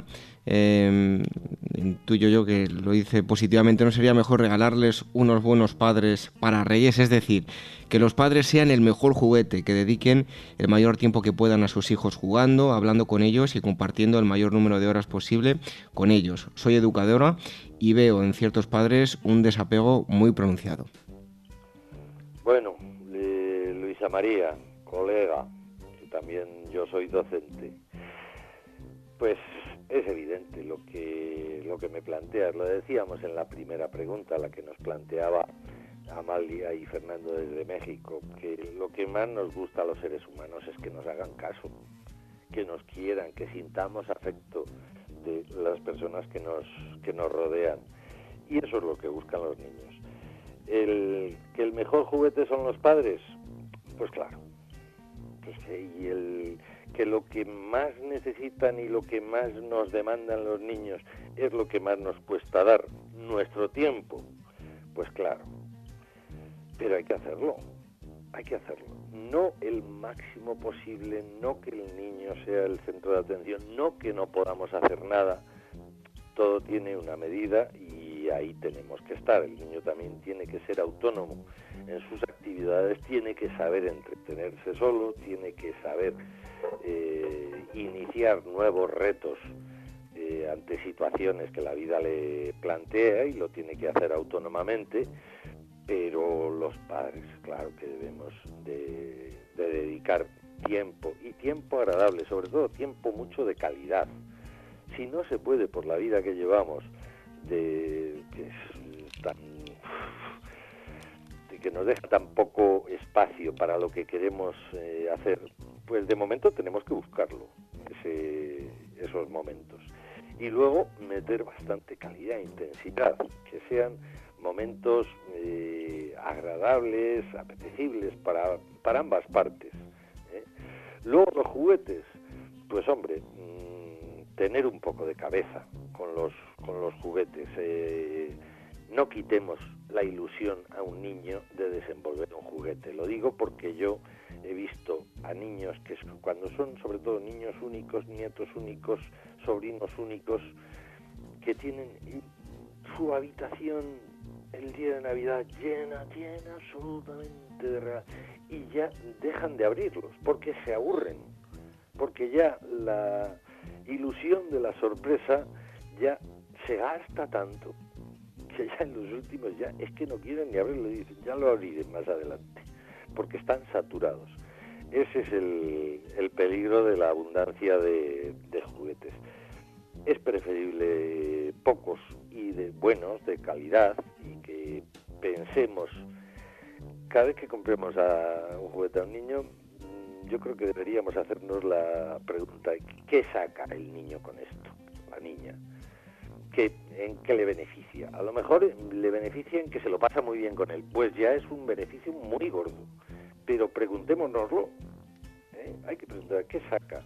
intuyo yo que lo dice positivamente, no sería mejor regalarles unos buenos padres para Reyes, es decir, que los padres sean el mejor juguete, que dediquen el mayor tiempo que puedan a sus hijos jugando, hablando con ellos y compartiendo el mayor número de horas posible con ellos. Soy educadora y veo en ciertos padres un desapego muy pronunciado. Bueno, Luisa María, colega, que también yo soy docente, pues es evidente lo que me planteas. Lo decíamos en la primera pregunta, la que nos planteaba Amalia y Fernando desde México, que lo que más nos gusta a los seres humanos es que nos hagan caso, que nos quieran, que sintamos afecto de las personas que nos rodean, y eso es lo que buscan los niños. Que el mejor juguete son los padres, pues claro, pues que lo que más necesitan y lo que más nos demandan los niños es lo que más nos cuesta dar, nuestro tiempo, pues claro, pero hay que hacerlo, no el máximo posible, no que el niño sea el centro de atención, no que no podamos hacer nada, todo tiene una medida y ahí tenemos que estar. El niño también tiene que ser autónomo en sus actividades, tiene que saber entretenerse solo, tiene que saber iniciar nuevos retos ante situaciones que la vida le plantea, y lo tiene que hacer autónomamente, pero los padres, claro que debemos de dedicar tiempo, y tiempo agradable, sobre todo tiempo mucho de calidad. Si no se puede, por la vida que llevamos, que nos deja tan poco espacio para lo que queremos hacer, pues de momento tenemos que buscarlo, esos momentos. Y luego meter bastante calidad e intensidad, que sean momentos agradables, apetecibles para ambas partes. Luego los juguetes, pues hombre, tener un poco de cabeza con los juguetes. No quitemos la ilusión a un niño de desenvolver un juguete. Lo digo porque yo he visto a niños que cuando son sobre todo niños únicos, nietos únicos, sobrinos únicos, que tienen su habitación el día de Navidad llena absolutamente de regalos, y ya dejan de abrirlos porque se aburren, porque ya la ilusión de la sorpresa ya se gasta tanto que ya en los últimos ya es que no quieren ni abrirlo, dicen ya lo abriré más adelante, porque están saturados. Ese es el peligro de la abundancia de juguetes. Es preferible pocos y de buenos, de calidad, y que pensemos, cada vez que compremos un juguete a un niño, yo creo que deberíamos hacernos la pregunta, ¿qué saca el niño con esto? La niña. ¿En qué le beneficia? A lo mejor le beneficia en que se lo pasa muy bien con él, pues ya es un beneficio muy gordo, pero preguntémonoslo. Hay que preguntar, ¿qué saca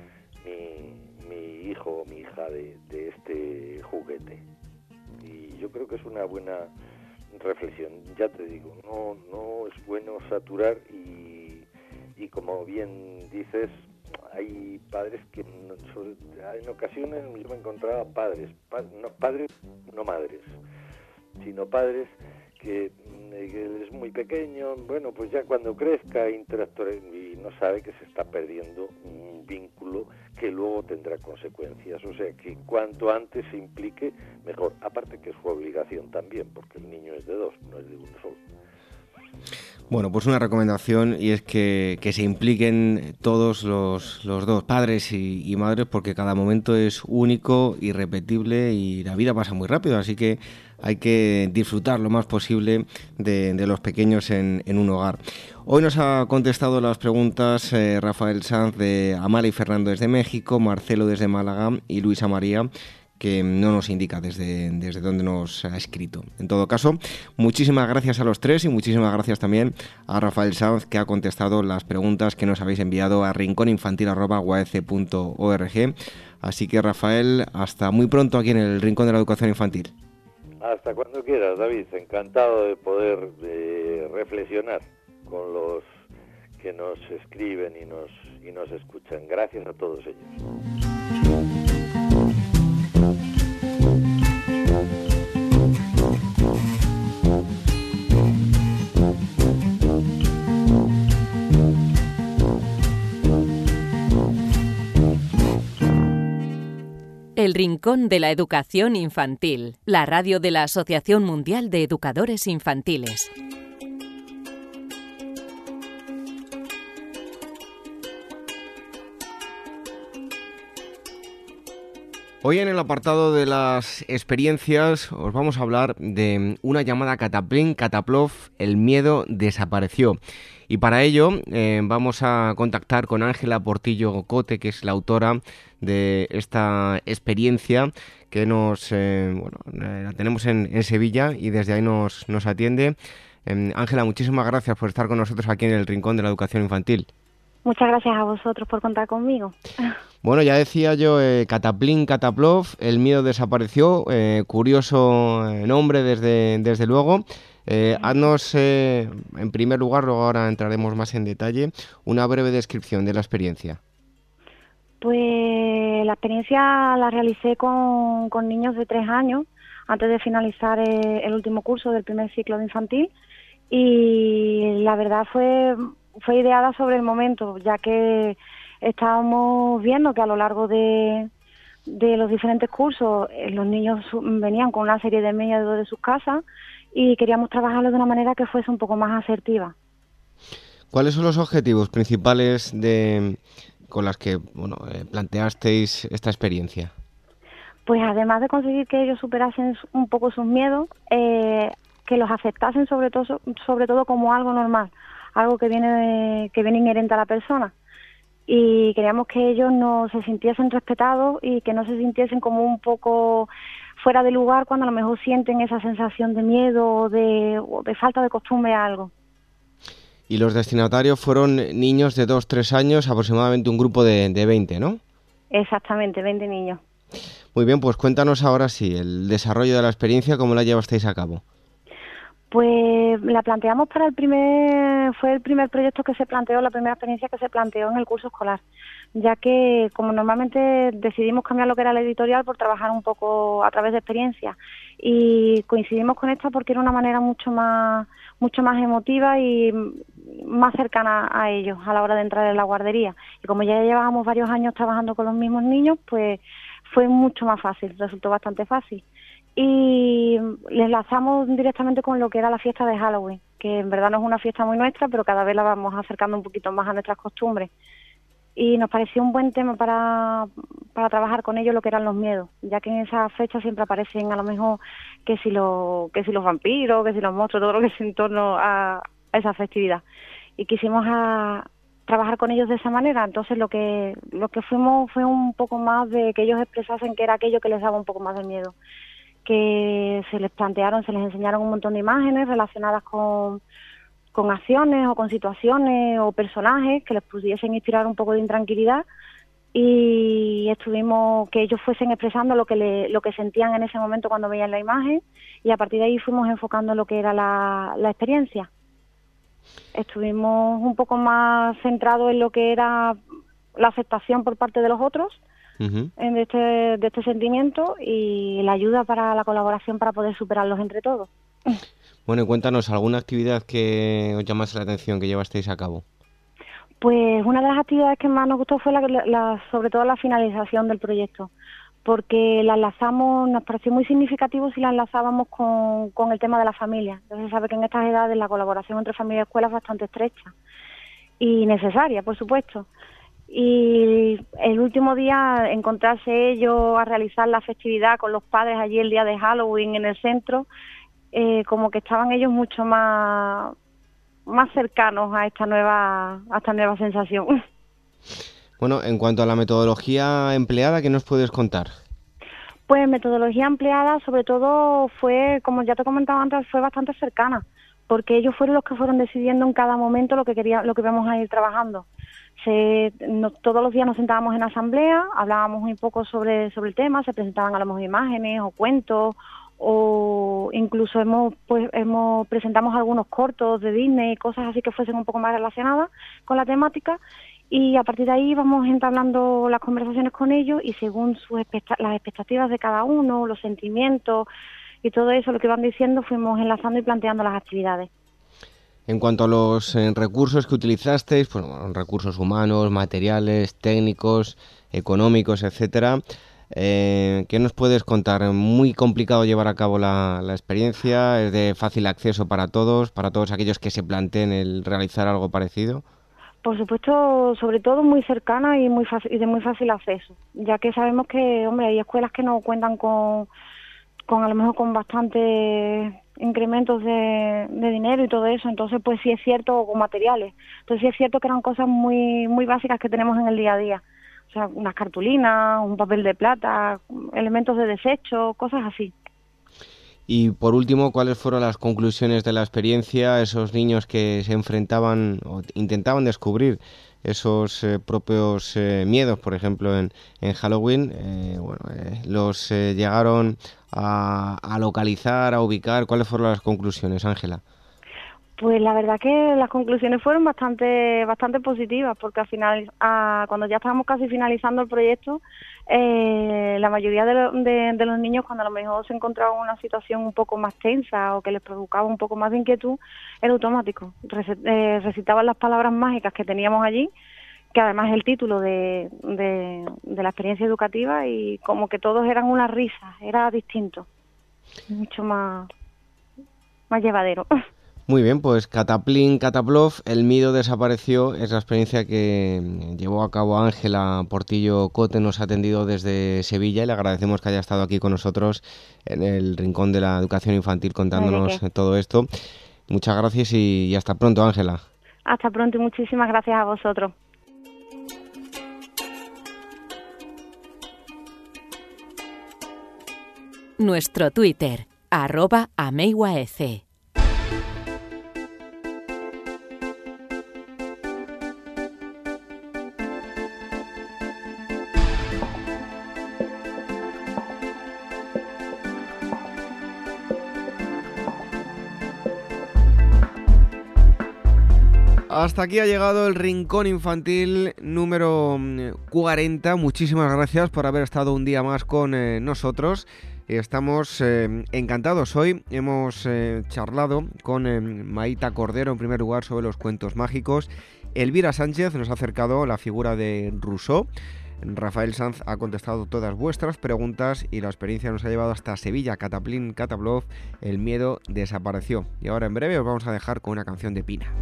mi hijo o mi hija de este juguete? Y yo creo que es una buena reflexión. Ya te digo, no es bueno saturar y como bien dices, hay padres que en ocasiones yo me encontraba padres no madres, sino padres que es muy pequeño, bueno, pues ya cuando crezca interactuará y no sabe que se está perdiendo un vínculo que luego tendrá consecuencias. O sea que cuanto antes se implique, mejor. Aparte que es su obligación también, porque el niño es de dos, no es de uno solo. Bueno, pues una recomendación, y es que se impliquen todos los dos, padres y madres, porque cada momento es único, irrepetible y la vida pasa muy rápido, así que hay que disfrutar lo más posible de los pequeños en un hogar. Hoy nos ha contestado las preguntas Rafael Sanz de Amala y Fernando desde México, Marcelo desde Málaga y Luisa María, que no nos indica desde dónde nos ha escrito. En todo caso, muchísimas gracias a los tres y muchísimas gracias también a Rafael Sanz, que ha contestado las preguntas que nos habéis enviado a rincóninfantil@uac.org. Así que, Rafael, hasta muy pronto aquí en el Rincón de la Educación Infantil. Hasta cuando quieras, David. Encantado de poder reflexionar con los que nos escriben y nos escuchan. Gracias a todos ellos. El Rincón de la Educación Infantil, la radio de la Asociación Mundial de Educadores Infantiles. Hoy en el apartado de las experiencias os vamos a hablar de una llamada Cataplín, Cataplov, el miedo desapareció. Y para ello vamos a contactar con Ángela Portillo Cote, que es la autora de esta experiencia, que la tenemos en Sevilla y desde ahí nos atiende. Ángela, muchísimas gracias por estar con nosotros aquí en el Rincón de la Educación Infantil. Muchas gracias a vosotros por contar conmigo. Bueno, ya decía yo, Cataplín, Cataplov, el miedo desapareció, curioso nombre desde luego. Haznos, en primer lugar, luego ahora entraremos más en detalle, una breve descripción de la experiencia. Pues la experiencia la realicé con niños de 3 años, antes de finalizar el último curso del primer ciclo de infantil, y la verdad fue ideada sobre el momento, ya que estábamos viendo que a lo largo de los diferentes cursos los niños venían con una serie de miedos de sus casas y queríamos trabajarlo de una manera que fuese un poco más asertiva. ¿Cuáles son los objetivos principales con las que planteasteis esta experiencia? Pues además de conseguir que ellos superasen un poco sus miedos, que los aceptasen sobre todo como algo normal, algo que viene inherente a la persona. y queríamos que ellos no se sintiesen respetados y que no se sintiesen como un poco fuera de lugar cuando a lo mejor sienten esa sensación de miedo o de falta de costumbre a algo. Y los destinatarios fueron niños de 2-3 años, aproximadamente un grupo de 20, ¿no? Exactamente, 20 niños. Muy bien, pues cuéntanos ahora sí, el desarrollo de la experiencia, ¿cómo la llevasteis a cabo? Pues la planteamos fue el primer proyecto que se planteó, la primera experiencia que se planteó en el curso escolar, ya que como normalmente decidimos cambiar lo que era la editorial por trabajar un poco a través de experiencias, y coincidimos con esta porque era una manera mucho más emotiva y más cercana a ellos a la hora de entrar en la guardería, y como ya llevábamos varios años trabajando con los mismos niños, pues fue mucho más fácil, resultó bastante fácil. Y les enlazamos directamente con lo que era la fiesta de Halloween, que en verdad no es una fiesta muy nuestra, pero cada vez la vamos acercando un poquito más a nuestras costumbres. Y nos pareció un buen tema para trabajar con ellos lo que eran los miedos, ya que en esa fecha siempre aparecen a lo mejor que si los vampiros, que si los monstruos, todo lo que es en torno a esa festividad. Y quisimos trabajar con ellos de esa manera. Entonces lo que fuimos fue un poco más de que ellos expresasen que era aquello que les daba un poco más de miedo, que se les enseñaron un montón de imágenes relacionadas con acciones o con situaciones o personajes que les pudiesen inspirar un poco de intranquilidad, y estuvimos que ellos fuesen expresando lo que sentían en ese momento cuando veían la imagen, y a partir de ahí fuimos enfocando lo que era la experiencia. Estuvimos un poco más centrados en lo que era la aceptación por parte de los otros de este sentimiento, y la ayuda para la colaboración para poder superarlos entre todos. Bueno, y cuéntanos, ¿alguna actividad que os llamase la atención que llevasteis a cabo? Pues una de las actividades que más nos gustó fue sobre todo la finalización del proyecto, porque la enlazamos, nos pareció muy significativo si la enlazábamos con el tema de la familia. Entonces se sabe que en estas edades la colaboración entre familia y escuela es bastante estrecha y necesaria, por supuesto. Y el último día encontrarse ellos a realizar la festividad con los padres allí el día de Halloween en el centro, como que estaban ellos mucho más cercanos a esta nueva sensación. Bueno, en cuanto a la metodología empleada, ¿qué nos puedes contar? Pues metodología empleada sobre todo fue, como ya te comentaba antes, fue bastante cercana, porque ellos fueron los que fueron decidiendo en cada momento lo que íbamos a ir trabajando. Todos los días nos sentábamos en asamblea, hablábamos un poco sobre el tema, se presentaban a lo mejor imágenes o cuentos, o incluso presentamos algunos cortos de Disney, cosas así que fuesen un poco más relacionadas con la temática, y a partir de ahí vamos entablando las conversaciones con ellos, y según las expectativas de cada uno, los sentimientos y todo eso, lo que van diciendo, fuimos enlazando y planteando las actividades. En cuanto a los recursos que utilizasteis, pues recursos humanos, materiales, técnicos, económicos, etcétera, ¿qué nos puedes contar? ¿Muy complicado llevar a cabo la experiencia? ¿Es de fácil acceso para todos aquellos que se planteen el realizar algo parecido? Por supuesto, sobre todo muy cercana y de muy fácil acceso, ya que sabemos que, hay escuelas que no cuentan con a lo mejor con bastantes incrementos de dinero y todo eso, entonces pues sí es cierto, con materiales, entonces sí es cierto que eran cosas muy muy básicas que tenemos en el día a día, o sea, unas cartulinas, un papel de plata, elementos de desecho, cosas así. Y por último, ¿cuáles fueron las conclusiones de la experiencia? Esos niños que se enfrentaban o intentaban descubrir esos propios miedos, por ejemplo, en Halloween, los llegaron a localizar, a ubicar. ¿Cuáles fueron las conclusiones, Ángela? Pues la verdad que las conclusiones fueron bastante positivas, porque al final, cuando ya estábamos casi finalizando el proyecto, la mayoría de los niños, cuando a lo mejor se encontraban en una situación un poco más tensa o que les provocaba un poco más de inquietud, era automático. Recitaban las palabras mágicas que teníamos allí, que además es el título de la experiencia educativa, y como que todos eran una risa, era distinto, mucho más llevadero. Muy bien, pues Cataplín, Cataplov, el miedo desapareció, es la experiencia que llevó a cabo Ángela Portillo Cote, nos ha atendido desde Sevilla y le agradecemos que haya estado aquí con nosotros en el Rincón de la Educación Infantil contándonos todo esto. Muchas gracias y hasta pronto, Ángela. Hasta pronto y muchísimas gracias a vosotros. Nuestro Twitter, @ameiwaec. Hasta aquí ha llegado el Rincón Infantil número 40. Muchísimas gracias por haber estado un día más con nosotros. Estamos encantados. Hoy hemos charlado con Maíta Cordero, en primer lugar, sobre los cuentos mágicos. Elvira Sánchez nos ha acercado la figura de Rousseau. Rafael Sanz ha contestado todas vuestras preguntas y la experiencia nos ha llevado hasta Sevilla. Cataplín Catablov, el miedo desapareció. Y ahora en breve os vamos a dejar con una canción de Pina.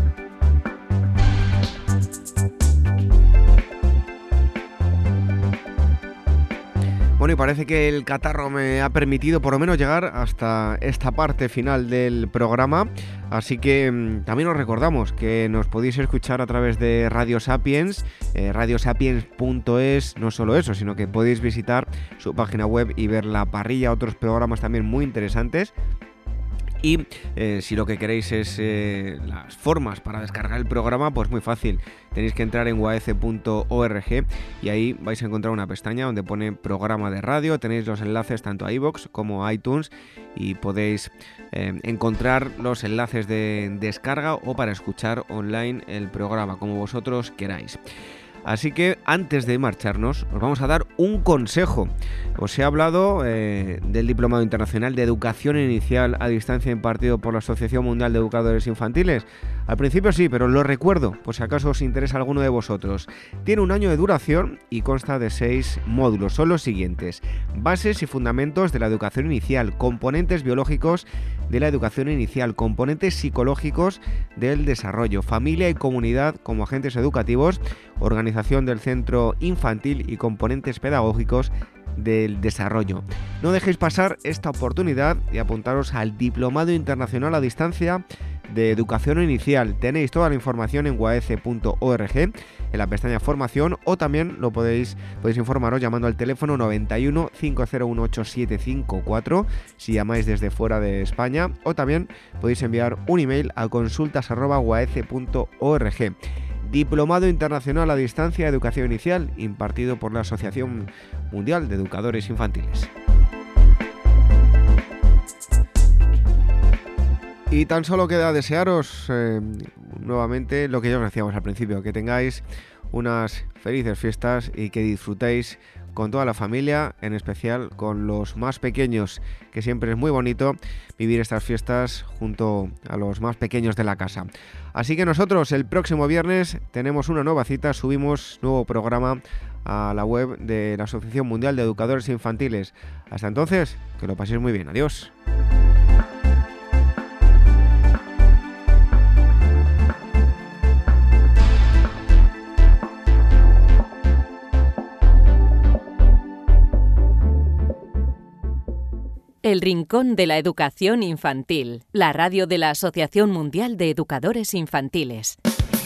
Bueno, y parece que el catarro me ha permitido por lo menos llegar hasta esta parte final del programa, así que también os recordamos que nos podéis escuchar a través de Radio Sapiens, radiosapiens.es, no solo eso, sino que podéis visitar su página web y ver la parrilla, otros programas también muy interesantes. Y si lo que queréis es las formas para descargar el programa, pues muy fácil. Tenéis que entrar en uaece.org y ahí vais a encontrar una pestaña donde pone programa de radio. Tenéis los enlaces tanto a iVoox como a iTunes y podéis encontrar los enlaces de descarga o para escuchar online el programa, como vosotros queráis. Así que antes de marcharnos os vamos a dar un consejo. Os he hablado del Diplomado Internacional de Educación Inicial a Distancia impartido por la Asociación Mundial de Educadores Infantiles. Al principio sí, pero lo recuerdo, por si acaso os interesa alguno de vosotros. Tiene 1 año de duración y consta de 6 módulos. Son los siguientes: bases y fundamentos de la educación inicial, componentes biológicos de la educación inicial, componentes psicológicos del desarrollo, familia y comunidad como agentes educativos, organización del centro infantil y componentes pedagógicos del desarrollo. No dejéis pasar esta oportunidad y apuntaros al Diplomado Internacional a Distancia de Educación Inicial. Tenéis toda la información en uaece.org, en la pestaña Formación, o también podéis informaros llamando al teléfono 91 501 754 si llamáis desde fuera de España, o también podéis enviar un email a consultas@uaece.org. Diplomado Internacional a Distancia de Educación Inicial, impartido por la Asociación Mundial de Educadores Infantiles. Y tan solo queda desearos nuevamente lo que ya os decíamos al principio, que tengáis unas felices fiestas y que disfrutéis con toda la familia, en especial con los más pequeños, que siempre es muy bonito vivir estas fiestas junto a los más pequeños de la casa. Así que nosotros el próximo viernes tenemos una nueva cita, subimos nuevo programa a la web de la Asociación Mundial de Educadores Infantiles. Hasta entonces, que lo paséis muy bien. Adiós. El Rincón de la Educación Infantil, la radio de la Asociación Mundial de Educadores Infantiles.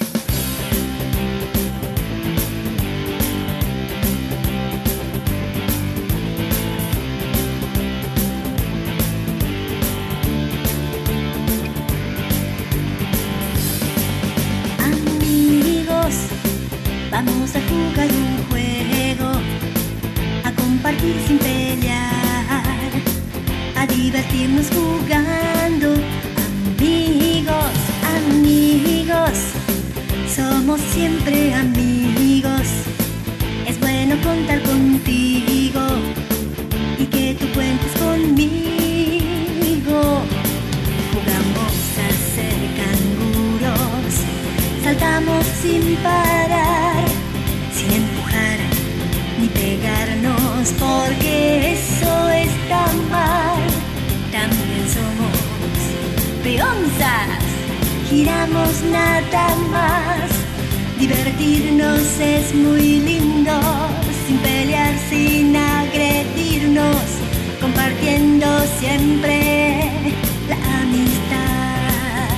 Amigos, vamos a jugar un juego, a compartir sin pelear, a divertirnos jugando. Amigos, amigos, somos siempre amigos. Es bueno contar contigo y que tú cuentes conmigo. Jugamos a ser canguros, saltamos sin parar, sin empujar ni pegarnos, porque eso está mal. También somos peonzas, giramos nada más. Divertirnos es muy lindo, sin pelear, sin agredirnos, compartiendo siempre la amistad.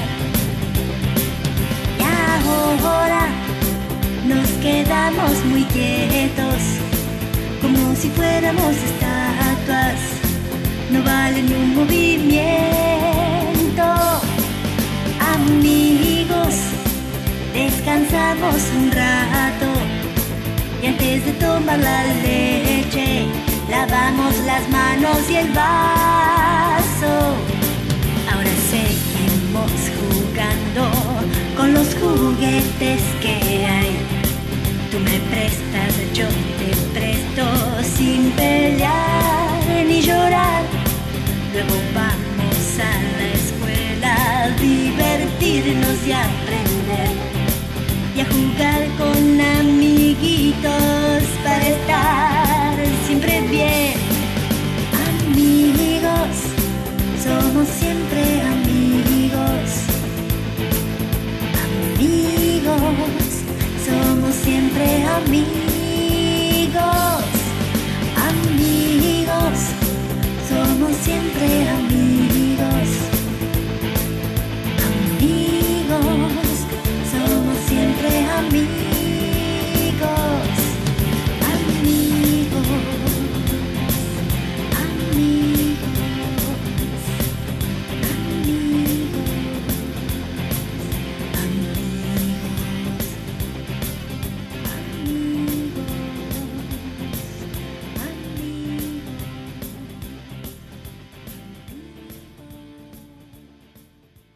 Y ahora nos quedamos muy quietos, como si fuéramos estatuas, no valen un movimiento. Amigos, descansamos un rato y antes de tomar la leche lavamos las manos y el vaso. Ahora seguimos jugando con los juguetes que hay. Tú me prestas, yo te presto, sin pelear ni llorar. Luego